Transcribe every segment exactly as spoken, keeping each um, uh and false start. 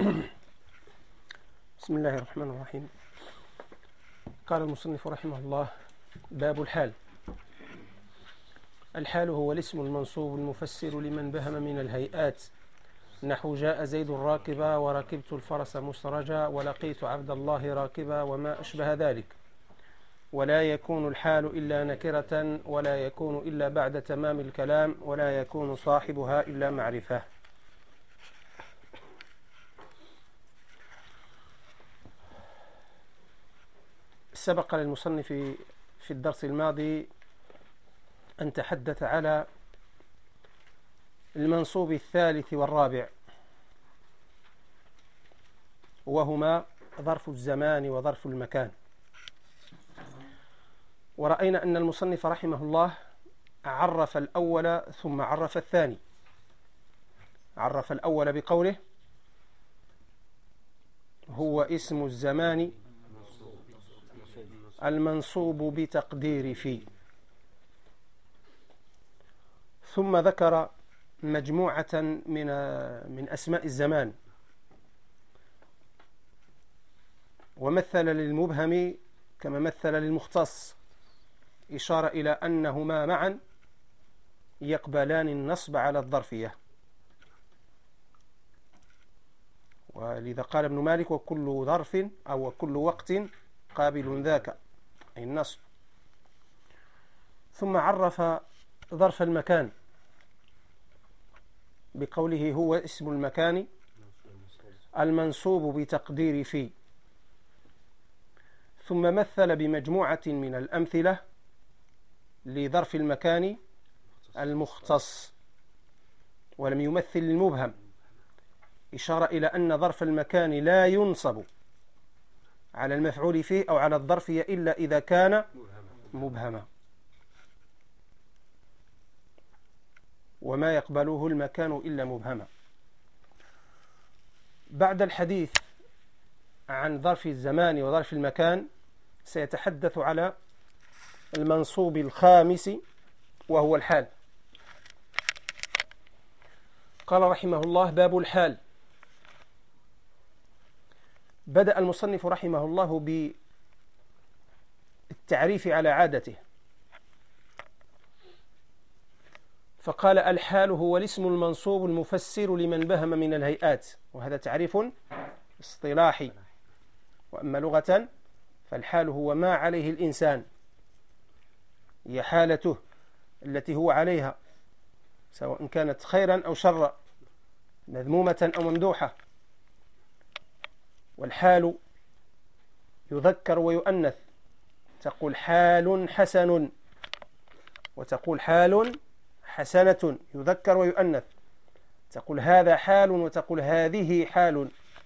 بسم الله الرحمن الرحيم. قال المصنف رحمه الله: باب الحال. الحال هو الاسم المنصوب المفسر لمن بهم من الهيئات، نحو جاء زيد راكبا، وركبت الفرس مسرجا، ولقيت عبد الله راكبا، وما أشبه ذلك. ولا يكون الحال إلا نكرة، ولا يكون إلا بعد تمام الكلام، ولا يكون صاحبها إلا معرفة. سبق للمصنف في الدرس الماضي أن تحدث على المنصوب الثالث والرابع، وهما ظرف الزمان وظرف المكان. ورأينا أن المصنف رحمه الله عرف الأول ثم عرف الثاني. عرف الأول بقوله: هو اسم الزمان المنصوب بتقدير في. ثم ذكر مجموعة من من أسماء الزمان، ومثل للمبهم كما مثل للمختص، إشارة إلى أنهما معا يقبلان النصب على الظرفية. ولذا قال ابن مالك: وكل ظرف أو وكل وقت قابل ذاك، أي النصب. ثم عرف ظرف المكان بقوله: هو اسم المكان المنصوب بتقدير في. ثم مثل بمجموعة من الأمثلة لظرف المكان المختص، ولم يمثل المبهم، إشارة إلى أن ظرف المكان لا ينصب على المفعول فيه أو على الظرفية إلا إذا كان مبهما، وما يقبله المكان إلا مبهما. بعد الحديث عن ظرف الزمان وظرف المكان سيتحدث على المنصوب الخامس، وهو الحال. قال رحمه الله: باب الحال. بدأ المصنف رحمه الله بالتعريف على عادته، فقال: الحال هو الاسم المنصوب المفسر لمن بهم من الهيئات. وهذا تعريف اصطلاحي. وأما لغة فالحال هو ما عليه الإنسان، هي حالته التي هو عليها، سواء كانت خيرا أو شرا، مذمومة أو ممدوحة. والحال يذكر ويؤنث، تقول حال حسن، وتقول حال حسنة، يذكر ويؤنث. تقول هذا حال، وتقول هذه حال،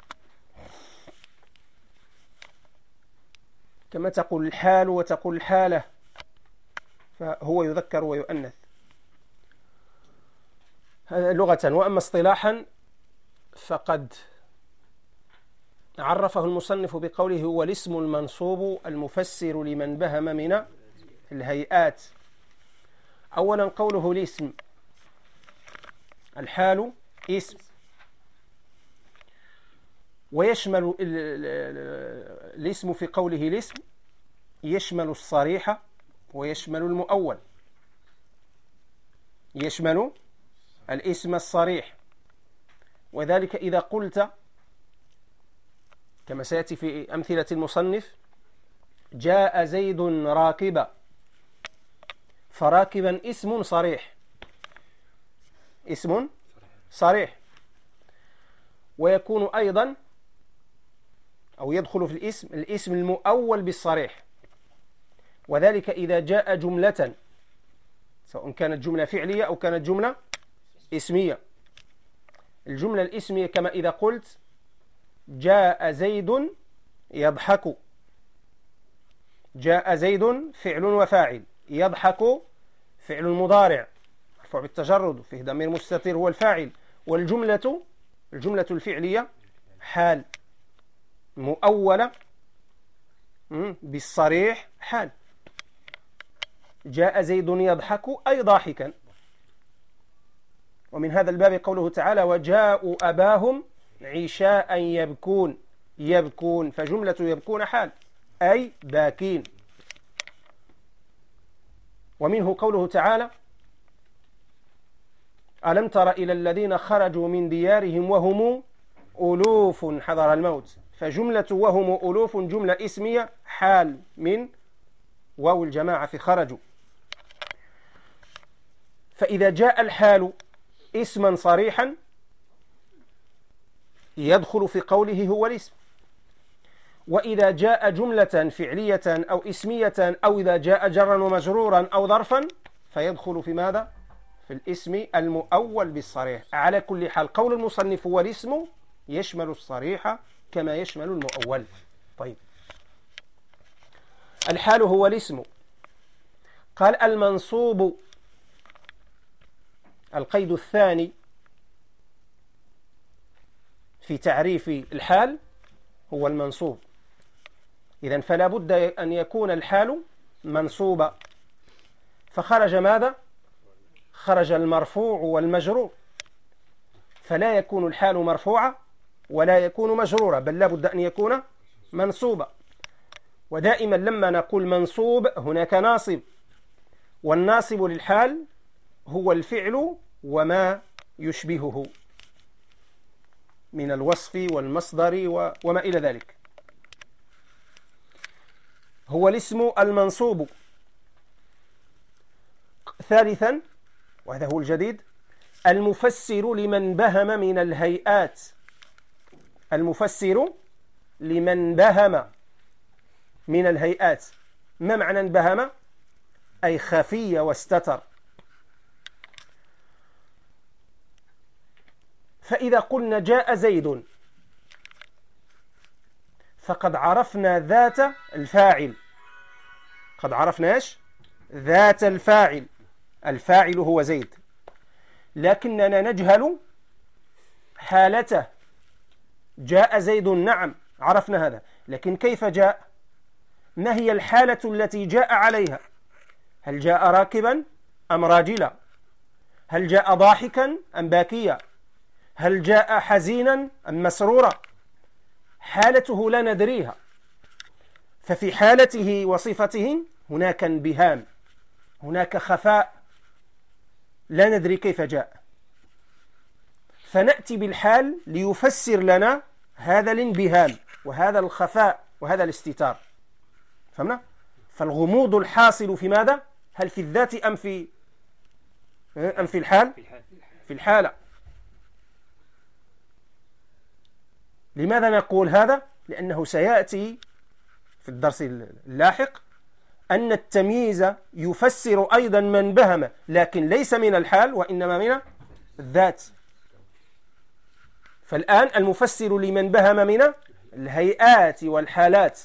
كما تقول الحال وتقول الحالة، فهو يذكر ويؤنث، هذا لغة. وأما اصطلاحا فقد عرفه المصنف بقوله: هو الاسم المنصوب المفسر لمن بهم من الهيئات. أولا قوله الاسم، الحال اسم، ويشمل الاسم في قوله الاسم يشمل الصريح ويشمل المؤول. يشمل الاسم الصريح، وذلك إذا قلت كما سيأتي في أمثلة المصنف: جاء زيد راكبا، فراكبا اسم صريح، اسم صريح. ويكون أيضا أو يدخل في الاسم الاسم المؤول بالصريح، وذلك إذا جاء جملة، سواء كانت جملة فعلية أو كانت جملة اسمية. الجملة الاسمية كما إذا قلت: جاء زيد يضحك. جاء زيد فعل وفاعل، يضحك فعل مضارع مرفوع بالتجرد، فيه ضمير مستتر هو الفاعل. والجملة الجملة الفعلية حال مؤولة بالصريح، حال. جاء زيد يضحك أي ضاحكا. ومن هذا الباب قوله تعالى: وجاءوا أباهم عشاء يبكون، يبكون، فجملة يبكون حال أي باكين. ومنه قوله تعالى: ألم تر إلى الذين خرجوا من ديارهم وهم ألوف حذر الموت، فجملة وهم ألوف جملة اسمية حال من واو الجماعة في خرجوا. فإذا جاء الحال اسما صريحا يدخل في قوله هو الاسم، وإذا جاء جملة فعلية أو اسمية أو إذا جاء جرا ومجرورا أو ظرفا فيدخل في ماذا؟ في الاسم المؤول بالصريح. على كل حال قول المصنف هو الاسم يشمل الصريح كما يشمل المؤول. طيب، الحال هو الاسم. قال المنصوب، القيد الثاني في تعريف الحال هو المنصوب. إذن فلا بد أن يكون الحال منصوبا، فخرج ماذا؟ خرج المرفوع والمجرور، فلا يكون الحال مرفوعا ولا يكون مجرورا، بل لا بد أن يكون منصوبا. ودائما لما نقول منصوب هناك ناصب، والناصب للحال هو الفعل وما يشبهه من الوصف والمصدر وما إلى ذلك. هو الاسم المنصوب. ثالثا، وهذا هو الجديد، المفسر لمن بهم من الهيئات. المفسر لمن بهم من الهيئات. ما معنى بهم؟ أي خفي واستتر. فإذا قلنا جاء زيد فقد عرفنا ذات الفاعل، قد عرفنا إيش؟ ذات الفاعل، الفاعل هو زيد، لكننا نجهل حالته. جاء زيد، نعم عرفنا هذا، لكن كيف جاء؟ ما هي الحالة التي جاء عليها؟ هل جاء راكبا أم راجلا؟ هل جاء ضاحكا أم باكيا؟ هل جاء حزينا أم مسرورا؟ حالته لا ندريها. ففي حالته وصفته هناك انبهام، هناك خفاء، لا ندري كيف جاء، فنأتي بالحال ليفسر لنا هذا الانبهام وهذا الخفاء وهذا الاستتار. فهمنا؟ فالغموض الحاصل في ماذا؟ هل في الذات أم في أم في الحال؟ في الحالة. لماذا نقول هذا؟ لأنه سيأتي في الدرس اللاحق أن التمييز يفسر أيضا من بهم، لكن ليس من الحال وإنما من الذات. فالآن المفسر لمن بهم من الهيئات والحالات.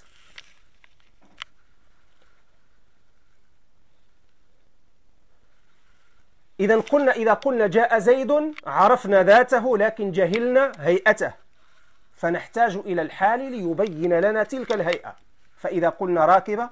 إذا قلنا إذا قلنا جاء زيد عرفنا ذاته لكن جهلنا هيئته، فنحتاج إلى الحال ليبين لنا تلك الهيئة. فإذا قلنا راكبة،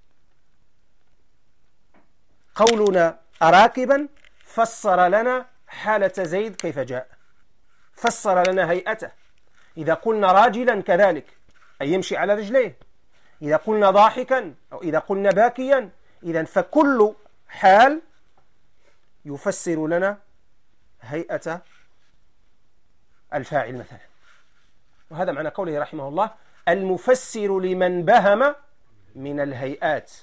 قولنا أراكبا فسر لنا حالة زيد كيف جاء، فسر لنا هيئته. إذا قلنا راجلا كذلك، أي يمشي على رجليه. إذا قلنا ضاحكا أو إذا قلنا باكيا، إذن فكل حال يفسر لنا هيئة الفاعل مثلا. وهذا معنى قوله رحمه الله المفسر لمن بهم من الهيئات،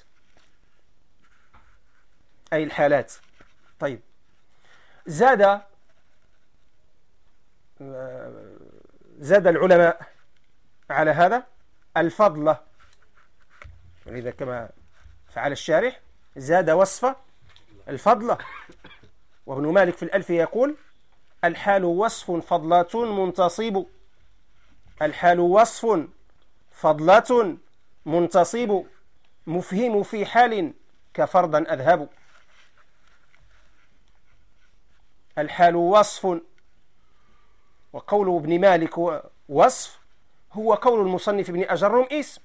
أي الحالات. طيب، زاد زاد العلماء على هذا الفضل، ولذا كما فعل الشارح زاد وصف الفضل. وابن مالك في الألفية يقول الحال وصف فضلات منتصب، الحال وصف فضلات منتصب، مفهم في حال كفرضا أذهب. الحال وصف، وقول ابن مالك وصف هو قول المصنف ابن أجرم اسم،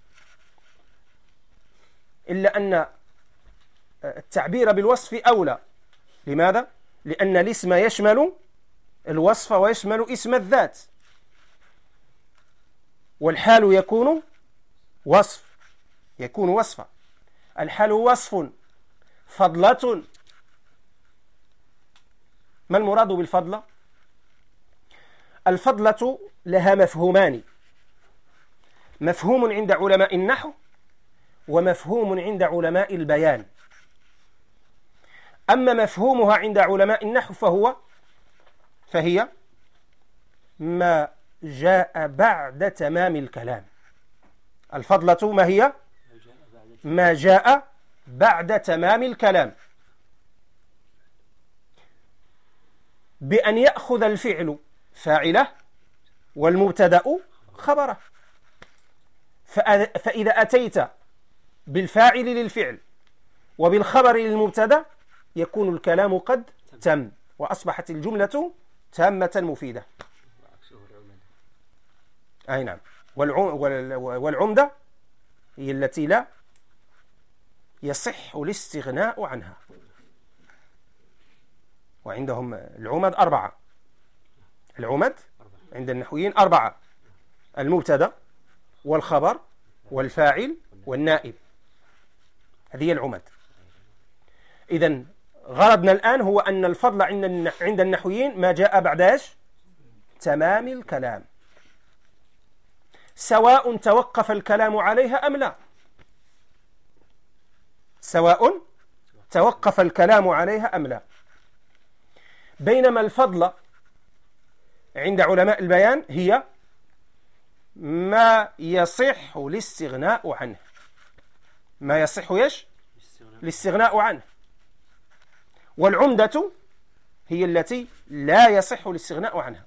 إلا أن التعبير بالوصف أولى. لماذا؟ لأن الاسم يشمل الوصف ويشمل اسم الذات، والحال يكون وصف، يكون وصفا. الحال وصف، فضلة. ما المراد بالفضلة؟ الفضلة لها مفهومان: مفهوم عند علماء النحو ومفهوم عند علماء البيان. أما مفهومها عند علماء النحو فهو فهي ما جاء بعد تمام الكلام. الفضلة ما هي؟ ما جاء بعد تمام الكلام، بأن يأخذ الفعل فاعله والمبتدأ خبره. فإذا أتيت بالفاعل للفعل وبالخبر للمبتدأ يكون الكلام قد تم، وأصبحت الجملة تامة مفيدة. أي نعم. والعمدة هي التي لا يصح الاستغناء عنها. وعندهم العمد أربعة. العمد عند النحويين أربعة: المبتدأ والخبر والفاعل والنائب. هذه العمد. إذن غرضنا الآن هو أن الفضل عند النحويين ما جاء بعد إيش؟ تمام الكلام، سواء توقف الكلام عليها أم لا، سواء توقف الكلام عليها أم لا. بينما الفضل عند علماء البيان هي ما يصح الاستغناء عنه، ما يصح يش الاستغناء عنه. والعمدة هي التي لا يصح الاستغناء عنها.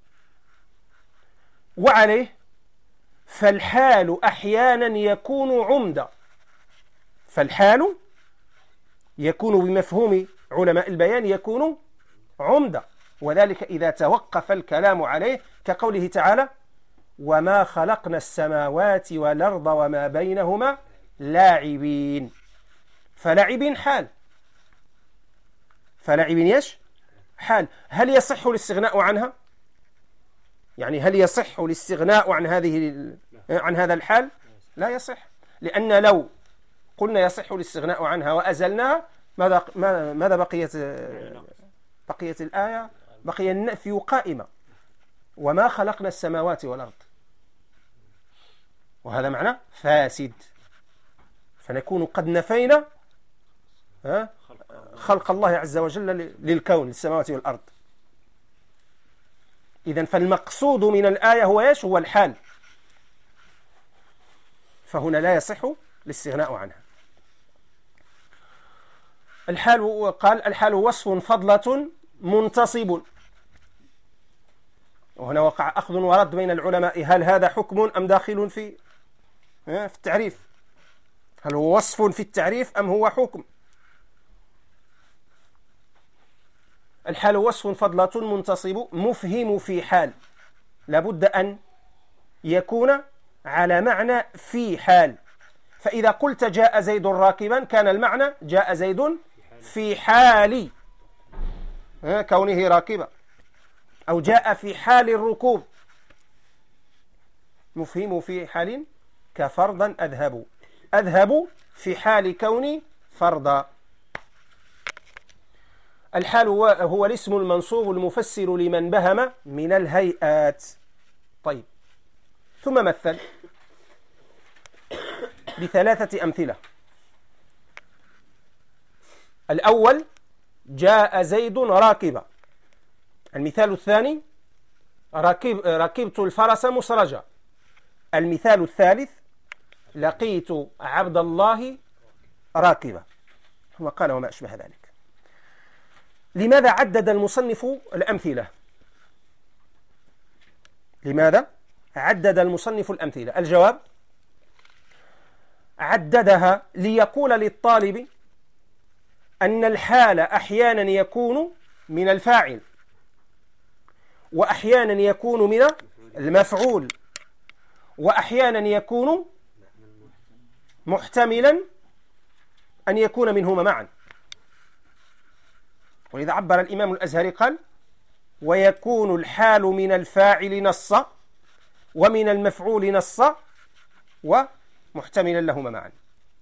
وعليه فالحال أحيانا يكون عمدة، فالحال يكون بمفهوم علماء البيان يكون عمدة، وذلك إذا توقف الكلام عليه، كقوله تعالى: وما خلقنا السماوات والأرض وما بينهما لاعبين. فلاعبين حال، فلاعبين يش حال. هل يصح الاستغناء عنها؟ يعني هل يصح الاستغناء عن هذه عن هذا الحال؟ لا يصح، لأن لو قلنا يصح الاستغناء عنها وأزلناها ماذا ماذا بقيت بقيت الآية؟ بقي النفي قائمة: وما خلقنا السماوات والأرض. وهذا معنى فاسد، فنكون قد نفينا خلق الله عز وجل للكون، للسماوات والأرض. إذن فالمقصود من الآية هو إيش؟ هو الحال، فهنا لا يصح الاستغناء عنها. الحال قال: الحال وصف فضلة منتصب. وهنا وقع أخذ ورد بين العلماء: هل هذا حكم أم داخل في في التعريف؟ هل هو وصف في التعريف أم هو حكم؟ الحال وصف فضلة منتصب مفهم في حال، لابد أن يكون على معنى في حال. فإذا قلت جاء زيد راكبا كان المعنى جاء زيد في حال كونه راكبا، أو جاء في حال الركوب. مفهم في حال كفرضا أذهب، أذهب في حال كوني فرضا. الحال هو, هو الاسم المنصوب المفسر لمن بهم من الهيئات. طيب، ثم مثل بثلاثة أمثلة. الأول: جاء زيد راكبا. المثال الثاني: ركب ركبت الفرس مسرجا. المثال الثالث: لقيت عبد الله راكبا. ثم قال: وما أشبه ذلك. لماذا عدد المصنف الأمثلة؟ لماذا عدد المصنف الأمثلة؟ الجواب: عددها ليقول للطالب أن الحال أحيانا يكون من الفاعل، وأحيانا يكون من المفعول، وأحيانا يكون محتملا أن يكون منهما معا. ولذا عبر الإمام الأزهري قال: ويكون الحال من الفاعل نصا ومن المفعول نص ومحتملا لهما معا.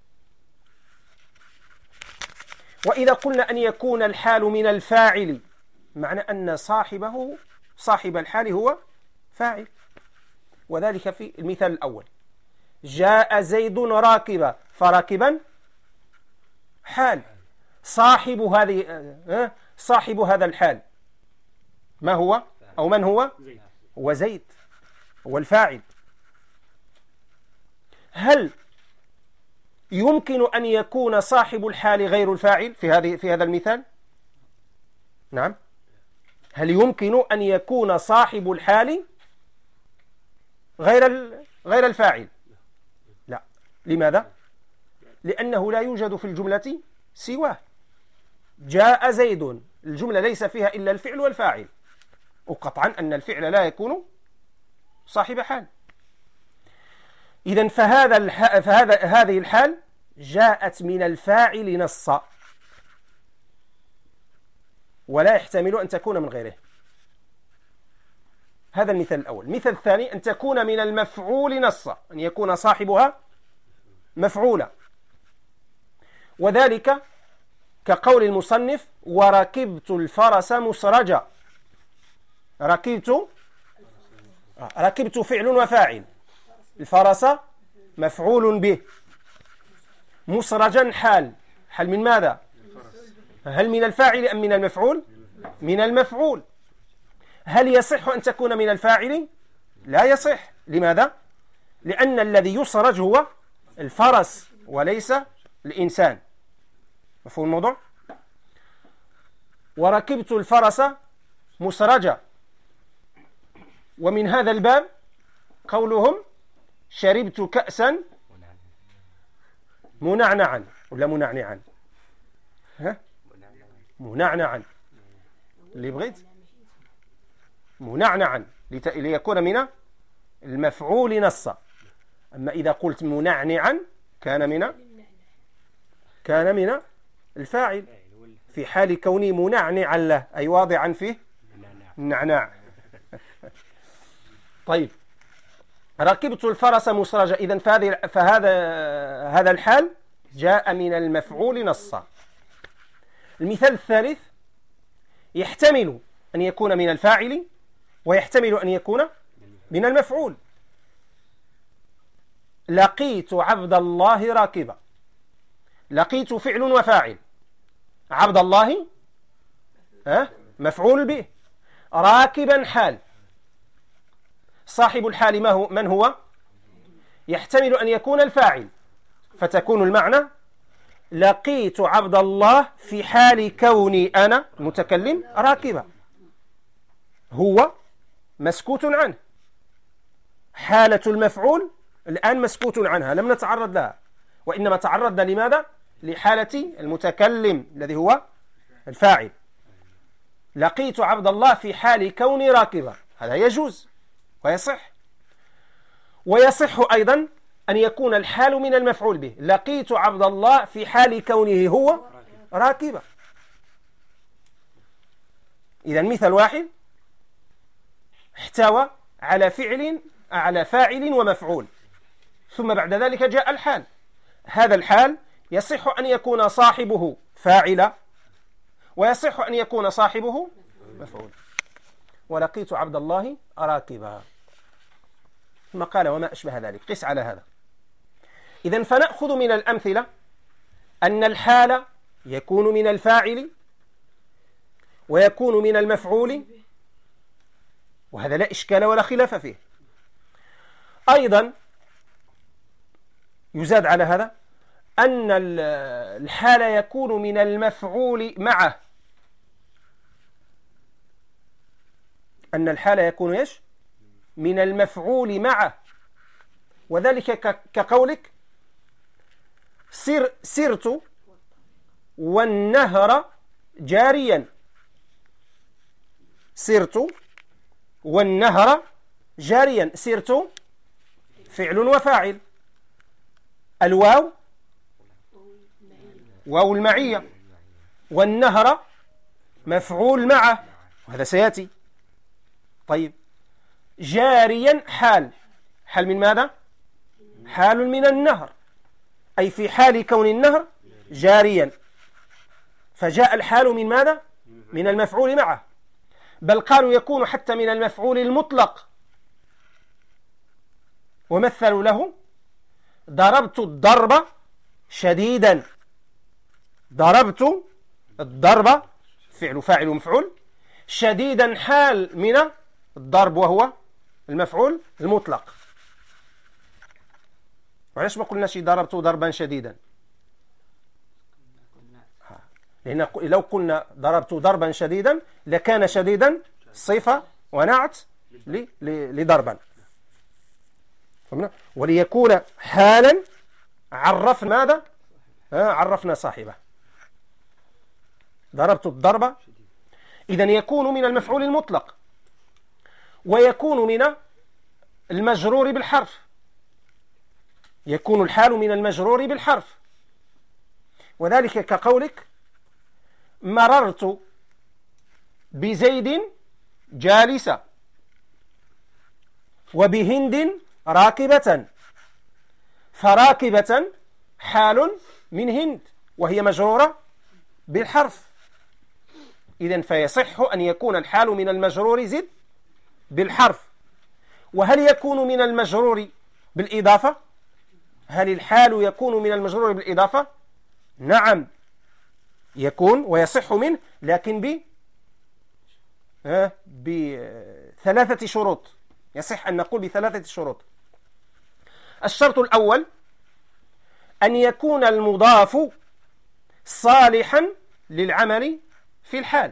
وإذا قلنا أن يكون الحال من الفاعل معنى أن صاحبه صاحب الحال هو فاعل، وذلك في المثال الأول: جاء زيد راكبا، فراكبا حال. صاحب هذه صاحب هذا الحال ما هو أو من هو؟ هو زيد، هو الفاعل. هل يمكن أن يكون صاحب الحال غير الفاعل في هذه في هذا المثال؟ نعم. هل يمكن أن يكون صاحب الحال غير غير الفاعل؟ لا. لماذا؟ لأنه لا يوجد في الجملة سواه. جاء زيد، الجملة ليس فيها إلا الفعل والفاعل، وقطعا أن الفعل لا يكون صاحب حال. إذن فهذا الح... فهذا هذه الحال جاءت من الفاعل نصا، ولا يحتمل أن تكون من غيره. هذا المثال الأول. المثال الثاني: أن تكون من المفعول نصا، أن يكون صاحبها مفعولا، وذلك كقول المصنف: وركبت الفرس مسرجا. ركبت ركبت فعل وفاعل، الفرس مفعول به، مسرجا حال. حال من ماذا؟ هل من الفاعل أم من المفعول؟ من المفعول. هل يصح أن تكون من الفاعل؟ لا يصح. لماذا؟ لأن الذي يسرج هو الفرس وليس الإنسان. مفهوم الموضوع؟ وركبت الفرس مسرجا. ومن هذا الباب قولهم: شربت كأسا منعنعا، ولا منعنعا؟ ها؟ منعنعا اللي بغيت منعنعا ليكون من المفعول نصا. أما إذا قلت منعنعا كان من كان من الفاعل في حال كوني منعنعا له، أي واضعا فيه النعناع. طيب، ركبت الفرس مسرجة. إذن فهذا هذا الحال جاء من المفعول نصا. المثال الثالث: يحتمل أن يكون من الفاعل ويحتمل أن يكون من المفعول. لقيت عبد الله راكبا. لقيت فعل وفاعل، عبد الله أه؟ مفعول به، راكبا حال. صاحب الحال ما هو؟ من هو؟ يحتمل أن يكون الفاعل، فتكون المعنى: لقيت عبد الله في حال كوني أنا المتكلم راكبا. هو مسكوت عنه، حالة المفعول الآن مسكوت عنها، لم نتعرض لها، وإنما تعرضنا لماذا؟ لحالة المتكلم الذي هو الفاعل. لقيت عبد الله في حال كوني راكبا، هذا يجوز ويصح. ويصح أيضا أن يكون الحال من المفعول به. لقيت عبد الله في حال كونه هو راكبا. إذا مثال واحد احتوى على فعل على فاعل ومفعول، ثم بعد ذلك جاء الحال. هذا الحال يصح أن يكون صاحبه فاعلا، ويصح أن يكون صاحبه مفعول. ولقيت عبد الله راكبا، ثم قال: وما أشبه ذلك. قس على هذا. إذن فنأخذ من الأمثلة أن الحال يكون من الفاعل ويكون من المفعول، وهذا لا إشكال ولا خلاف فيه. أيضا يزاد على هذا أن الحال يكون من المفعول معه. أن الحال يكون إيش؟ من المفعول معه، وذلك كقولك: سر سرت والنهر جاريا. سرت والنهر جاريا. سرت فعل وفاعل، الواو واو المعية، والنهر مفعول معه، وهذا سيأتي. طيب، جاريا حال. حال من ماذا؟ حال من النهر، أي في حال كون النهر جاريا. فجاء الحال من ماذا؟ من المفعول معه. بل قالوا يكون حتى من المفعول المطلق. ومثلوا له: ضربت الضرب شديدا. ضربت الضرب فعل فاعل ومفعول، شديدا حال من الضرب وهو المفعول المطلق. وعلاش ما قلناش ضربت ضربا شديدا؟ لأن لو قلنا ضربت ضربا شديدا لكان شديدا صفة ونعت لضربا. وليكون حالا عرفنا ماذا؟ عرفنا صاحبه. ضربت الضرب إذن يكون من المفعول المطلق، ويكون من المجرور بالحرف. يكون الحال من المجرور بالحرف، وذلك كقولك: مررت بزيد جالسة وبهند راكبة. فراكبة حال من هند وهي مجرورة بالحرف. إذن فيصح أن يكون الحال من المجرور زد بالحرف. وهل يكون من المجرور بالإضافة؟ هل الحال يكون من المجرور بالإضافة؟ نعم يكون ويصح منه، لكن ب بثلاثة شروط. يصح أن نقول بثلاثة شروط. الشرط الأول أن يكون المضاف صالحا للعمل في الحال.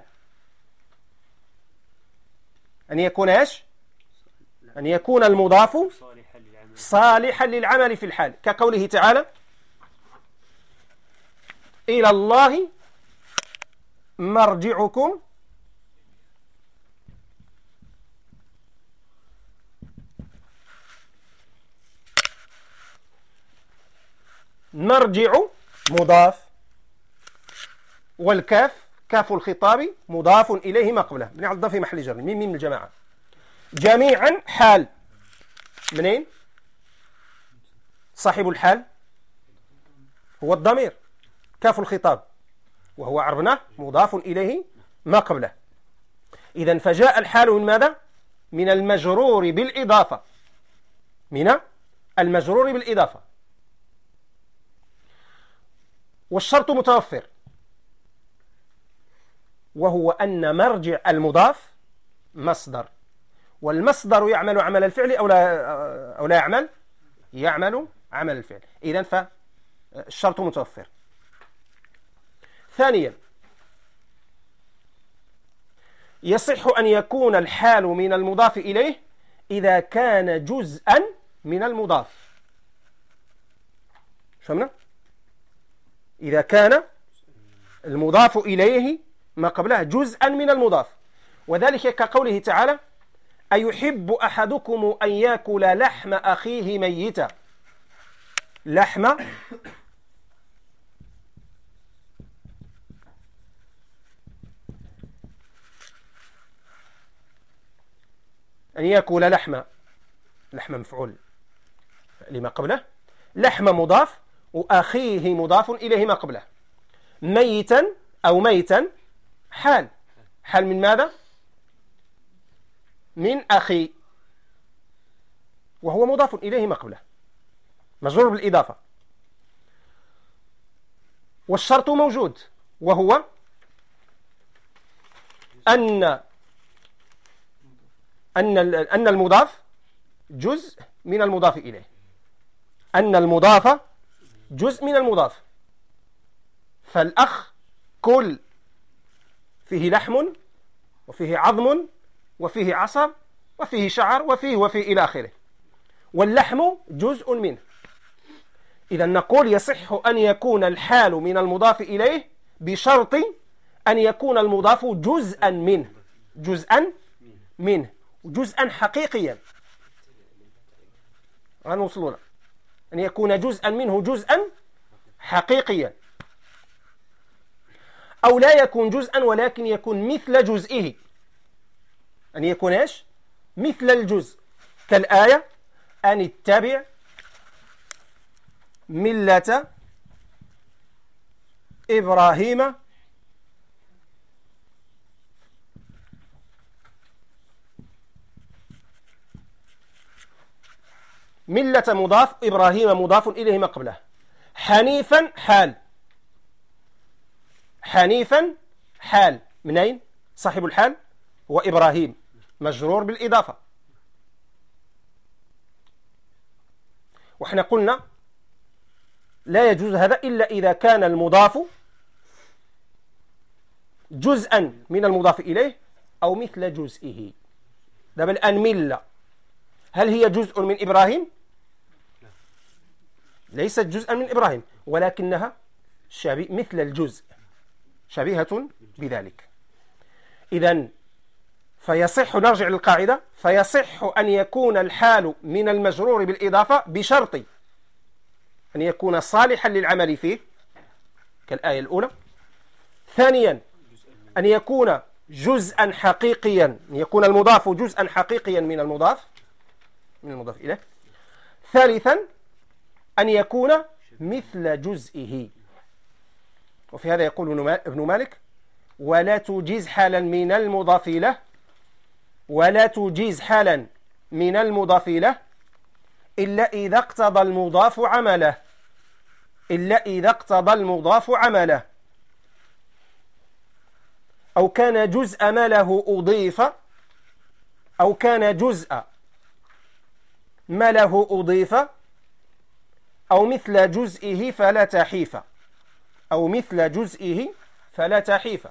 أن يكون إيش؟ أن يكون المضاف صالحا للعمل في الحال، كقوله تعالى: إلى الله مرجعكم مرجع مضاف، والكاف كاف الخطاب مضاف إليه ما قبله بنعض في محل جر ميم من الجماعة. جميعا حال. منين؟ صاحب الحال هو الضمير كاف الخطاب، وهو عرفناه مضاف إليه ما قبله. إذن فجاء الحال من ماذا؟ من المجرور بالإضافة. من المجرور بالإضافة. والشرط متوفر، وهو أن مرجع المضاف مصدر، والمصدر يعمل عمل الفعل أو لا, أو لا يعمل؟ يعمل عمل الفعل. إذن فالشرط متوفر. ثانيا، يصح أن يكون الحال من المضاف إليه إذا كان جزءا من المضاف. فهمنا؟ إذا كان المضاف إليه ما قبله جزءا من المضاف، وذلك كقوله تعالى: أيحب أحدكم أن يأكل لحم أخيه ميتا. لحم أن يأكل لحم لحم مفعول لما قبله، لحم مضاف، وأخيه مضاف إليه ما قبله. ميتا أو ميتا حال. حال من ماذا؟ من أخي، وهو مضاف إليه ما قبله مجرور بالإضافة. والشرط موجود، وهو أن أن أن المضاف جزء من المضاف إليه. أن المضاف جزء من المضاف. فالأخ كل فيه لحم وفيه عظم وفيه عصب وفيه شعر وفيه وفيه إلى آخره، واللحم جزء منه. إذا نقول يصح أن يكون الحال من المضاف إليه بشرط أن يكون المضاف جزءا منه، جزءا منه جزءا حقيقيا. غنوصلنا أن يكون جزءا منه جزءا حقيقيا، أو لا يكون جزءا ولكن يكون مثل جزئه. أن يكون إيش؟ مثل الجزء كالآية أن اتبع ملة إبراهيم ملة مضاف إبراهيم مضاف إليه ما قبله حنيفا حال حنيفا حال منين صاحب الحال هو إبراهيم مجرور بالإضافة وإحنا قلنا لا يجوز هذا إلا إذا كان المضاف جزءا من المضاف إليه أو مثل جزئه. دابا الآن ملة هل هي جزء من إبراهيم؟ ليست جزءا من إبراهيم ولكنها شبيه مثل الجزء شبيهة بذلك. إذن فيصح نرجع للقاعدة فيصح أن يكون الحال من المجرور بالإضافة بشرط أن يكون صالحا للعمل فيه كالآية الأولى. ثانيا أن يكون جزءا حقيقيا أن يكون المضاف جزءا حقيقيا من المضاف من المضاف إليه. ثالثا أن يكون مثل جزئه. وفي هذا يقول ابن مالك ولا تجيز حالا من المضاف له ولا تجيز حالا من المضاف له إلا إذا اقتضى المضاف عمله إلا إذا اقتضى المضاف عمله أو كان جزء ما له أضيف أو كان جزء ما له أضيف أو مثل جزئه فلا تحيف أو مثل جزئه فلا تحيف.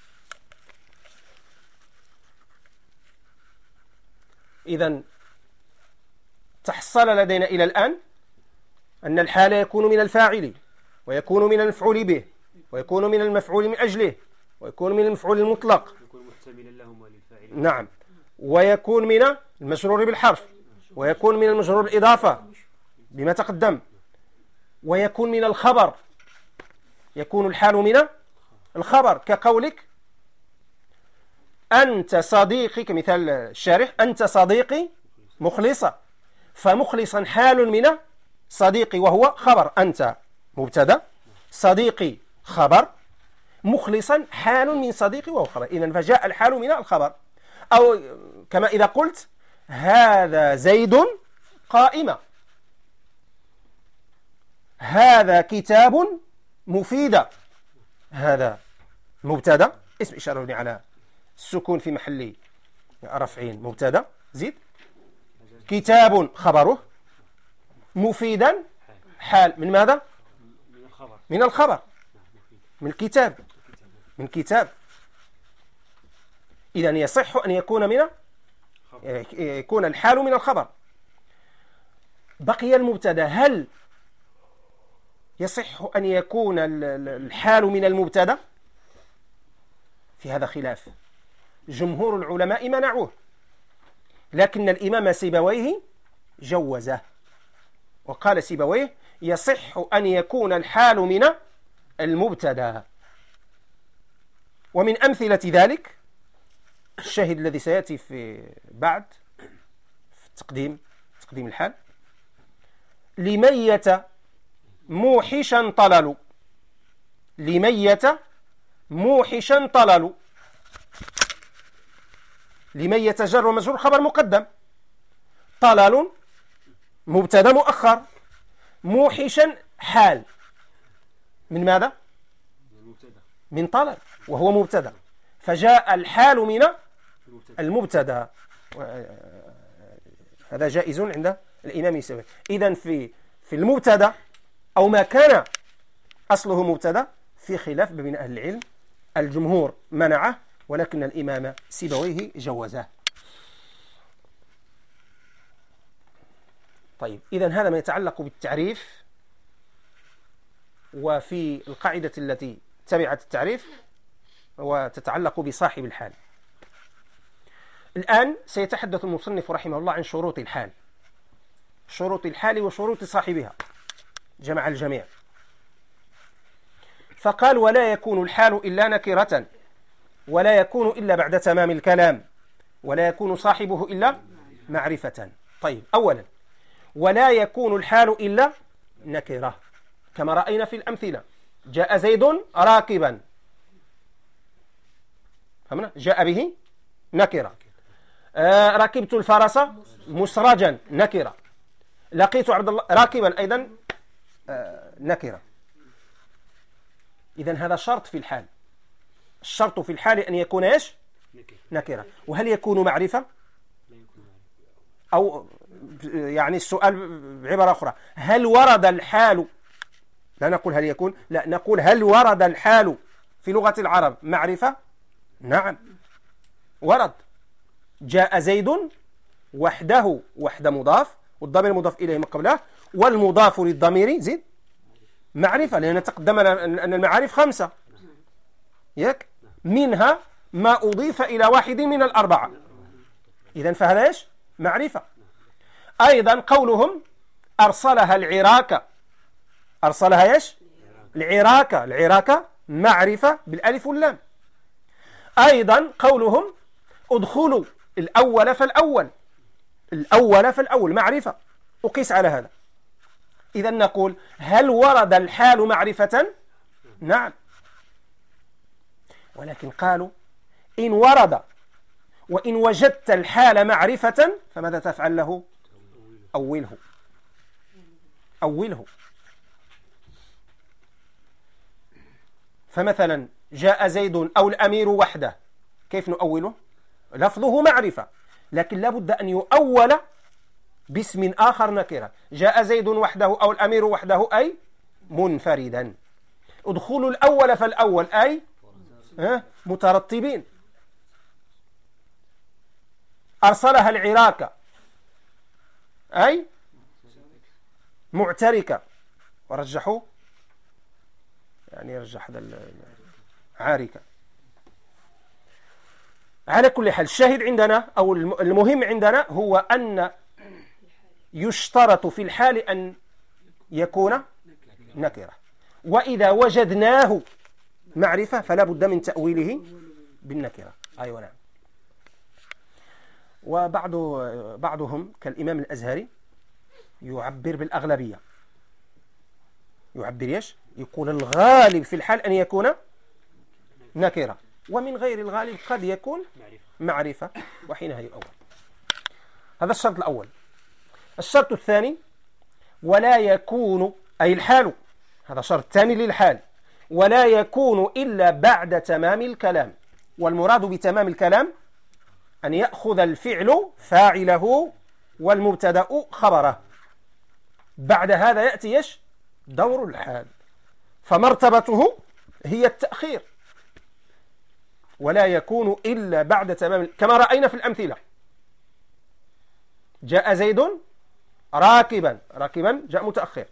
إذن تحصل لدينا إلى الآن أن الحال يكون من الفاعل ويكون من المفعول به ويكون من المفعول من أجله ويكون من المفعول المطلق نعم ويكون من المجرور بالحرف ويكون من المجرور بالإضافة بما تقدم ويكون من الخبر يكون الحال من الخبر كقولك أنت صديقي كمثال الشارح أنت صديقي مخلصا فمخلصا حال من صديقي وهو خبر أنت مبتدا صديقي خبر مخلصا حال من صديقي وهو خبر. إذن فجاء الحال من الخبر. أو كما إذا قلت هذا زيد قائمة هذا كتاب مفيدة هذا مبتدا اسم إشارة مبني على السكون في محل رفع مبتدا زيد كتاب خبره مفيدا حال من ماذا من الخبر من الكتاب من كتاب. إذن يصح أن يكون من يكون الحال من الخبر. بقي المبتدا هل يصح أن يكون الحال من المبتدا؟ في هذا خلاف جمهور العلماء منعوه لكن الإمام سيبويه جوزه وقال سيبويه يصح أن يكون الحال من المبتدا. ومن أمثلة ذلك الشاهد الذي سيأتي في بعد في التقديم تقديم الحال لميت موحشا طلل لميت موحشا طلل لميت جر ومجرور خبر مقدم طلل مبتدا مؤخر موحشا حال من ماذا من طلل وهو مبتدا فجاء الحال من المبتدا. هذا جائز عند الإمام السبوي. إذن في في المبتدا أو ما كان أصله مبتدا في خلاف بين أهل العلم الجمهور منعه ولكن الإمام سيبويه جوزه. طيب إذن هذا ما يتعلق بالتعريف. وفي القاعدة التي تبعت التعريف وتتعلق بصاحب الحال. الآن سيتحدث المصنف رحمه الله عن شروط الحال شروط الحال وشروط صاحبها جمع الجميع. فقال ولا يكون الحال إلا نكرة ولا يكون إلا بعد تمام الكلام ولا يكون صاحبه إلا معرفة. طيب، أولا ولا يكون الحال إلا نكرة كما رأينا في الأمثلة. جاء زيد راكبا، فهمنا؟ جاء به نكرة. آه ركبت الفرس مسرجا نكرة. لقيت عبد الله راكبا أيضا آه نكرة. إذن هذا شرط في الحال. الشرط في الحال أن يكون إيش؟ نكرة. وهل يكون معرفة؟ أو يعني السؤال بعبارة أخرى، هل ورد الحال، لا نقول هل يكون، لا نقول هل ورد الحال في لغة العرب معرفة؟ نعم ورد. جاء زيد وحده، وحده مضاف والضمير مضاف إليه ما قبله، والمضاف للضمير زيد معرفة، لأن تقدم أن المعارف خمسة ياك، منها ما أضيف إلى واحد من الأربعة. إذن فهذا إيش؟ معرفة. أيضا قولهم أرسلها العراك، أرسلها إيش؟ العراك، العراك معرفة بالألف واللام. أيضا قولهم ادخلوا الأول فالأول، الأول فالأول معرفة، أقيس على هذا. إذن نقول هل ورد الحال معرفة؟ نعم. ولكن قالوا إن ورد وإن وجدت الحال معرفة فماذا تفعل له؟ أوله، أوله. فمثلا جاء زيد أو الأمير وحده، كيف نؤوله؟ لفظه معرفة، لكن لابد أن يؤول باسم آخر نكرة. جاء زيد وحده أو الأمير وحده أي منفردا. ادخلوا الأول فالأول أي مترتبين. أرسلها العراك أي معتركة، ورجحوا يعني رجح هذا عاركة. على كل حال الشاهد عندنا أو المهم عندنا هو أن يشترط في الحال أن يكون نكرة، وإذا وجدناه معرفة فلا بد من تأويله بالنكرة. أيوة نعم. وبعض بعضهم كالإمام الأزهري يعبر بالأغلبية، يعبر إيش؟ يقول الغالب في الحال أن يكون نكرة، ومن غير الغالب قد يكون معرفة، وحينها يؤول. هذا الشرط الأول. الشرط الثاني ولا يكون، أي الحال، هذا شرط ثاني للحال، ولا يكون إلا بعد تمام الكلام. والمراد بتمام الكلام أن يأخذ الفعل فاعله والمبتدأ خبره. بعد هذا يأتي إيش؟ دور الحال، فمرتبته هي التأخير. ولا يكون إلا بعد تمام، كما رأينا في الأمثلة. جاء زيد راكبا، راكبا جاء متأخر.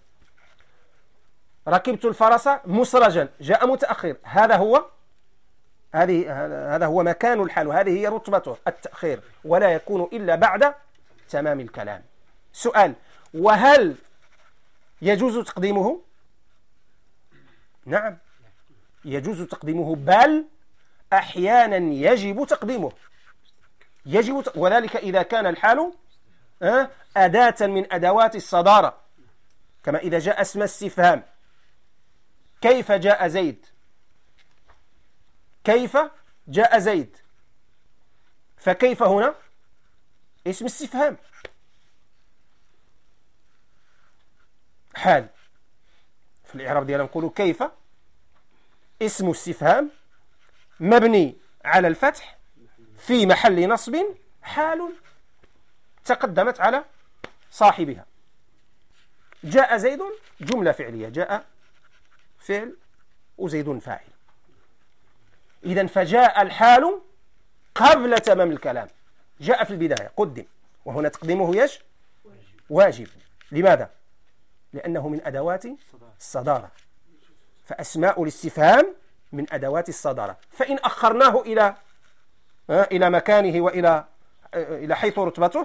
ركبت الفرس مسرجا جاء متأخر. هذا هو هذه هذا هو مكان الحال، وهذه هي رتبته التأخير. ولا يكون إلا بعد تمام الكلام. سؤال: وهل يجوز تقديمه؟ نعم يجوز تقديمه، بل أحيانا يجب تقديمه، يجب ت... وذلك إذا كان الحال أداة من أدوات الصدارة، كما إذا جاء اسم استفهام: كيف جاء زيد؟ كيف جاء زيد؟ فكيف هنا اسم استفهام حال. في الإعراب ديالنا نقولوا كيف اسم استفهام مبني على الفتح في محل نصب حال تقدمت على صاحبها. جاء زيد جملة فعلية، جاء فعل وزيد فاعل. إذن فجاء الحال قبل تمام الكلام، جاء في البداية قدم، وهنا تقديمه يش واجب. لماذا؟ لأنه من أدوات الصدارة، فأسماء الاستفهام من أدوات الصدارة. فإن أخرناه إلى إلى مكانه وإلى إلى حيث رتبته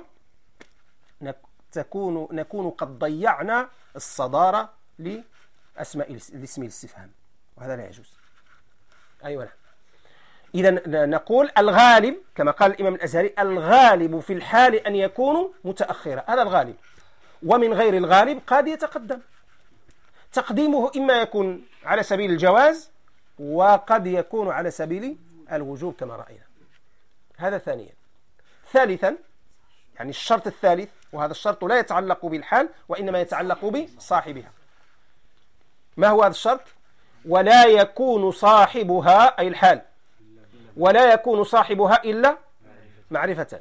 تكون نكون قد ضيعنا الصدارة لأسماء الاسم الاستفهام، وهذا لا يجوز. أيوة. إذا نقول الغالب كما قال الإمام الأزهري الغالب في الحال أن يكونوا متأخرة، هذا الغالب، ومن غير الغالب قد يتقدم. تقديمه إما يكون على سبيل الجواز وقد يكون على سبيل الوجوب كما رأينا. هذا ثانيا. ثالثا يعني الشرط الثالث، وهذا الشرط لا يتعلق بالحال وإنما يتعلق بصاحبها. ما هو هذا الشرط؟ ولا يكون صاحبها أي الحال ولا يكون صاحبها إلا معرفة.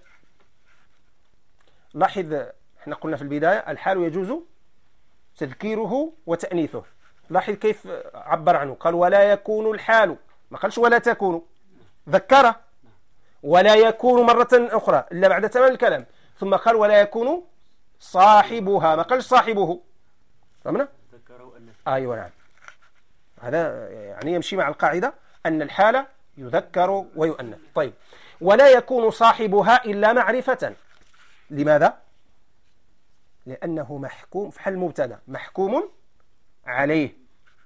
لاحظ احنا قلنا في البداية الحال يجوز تذكيره وتأنيثه. لاحظ كيف عبر عنه، قال ولا يكون الحال، ما قالش ولا تكون، ذكره ولا يكون مرة أخرى إلا بعد تمام الكلام، ثم قال ولا يكون صاحبها، ما قالش صاحبه. فهمنا؟ أيوة نعم. هذا يعني يمشي مع القاعدة أن الحال يذكر ويؤنث. طيب ولا يكون صاحبها إلا معرفة. لماذا؟ لأنه محكوم في حال المبتدا محكوم عليه،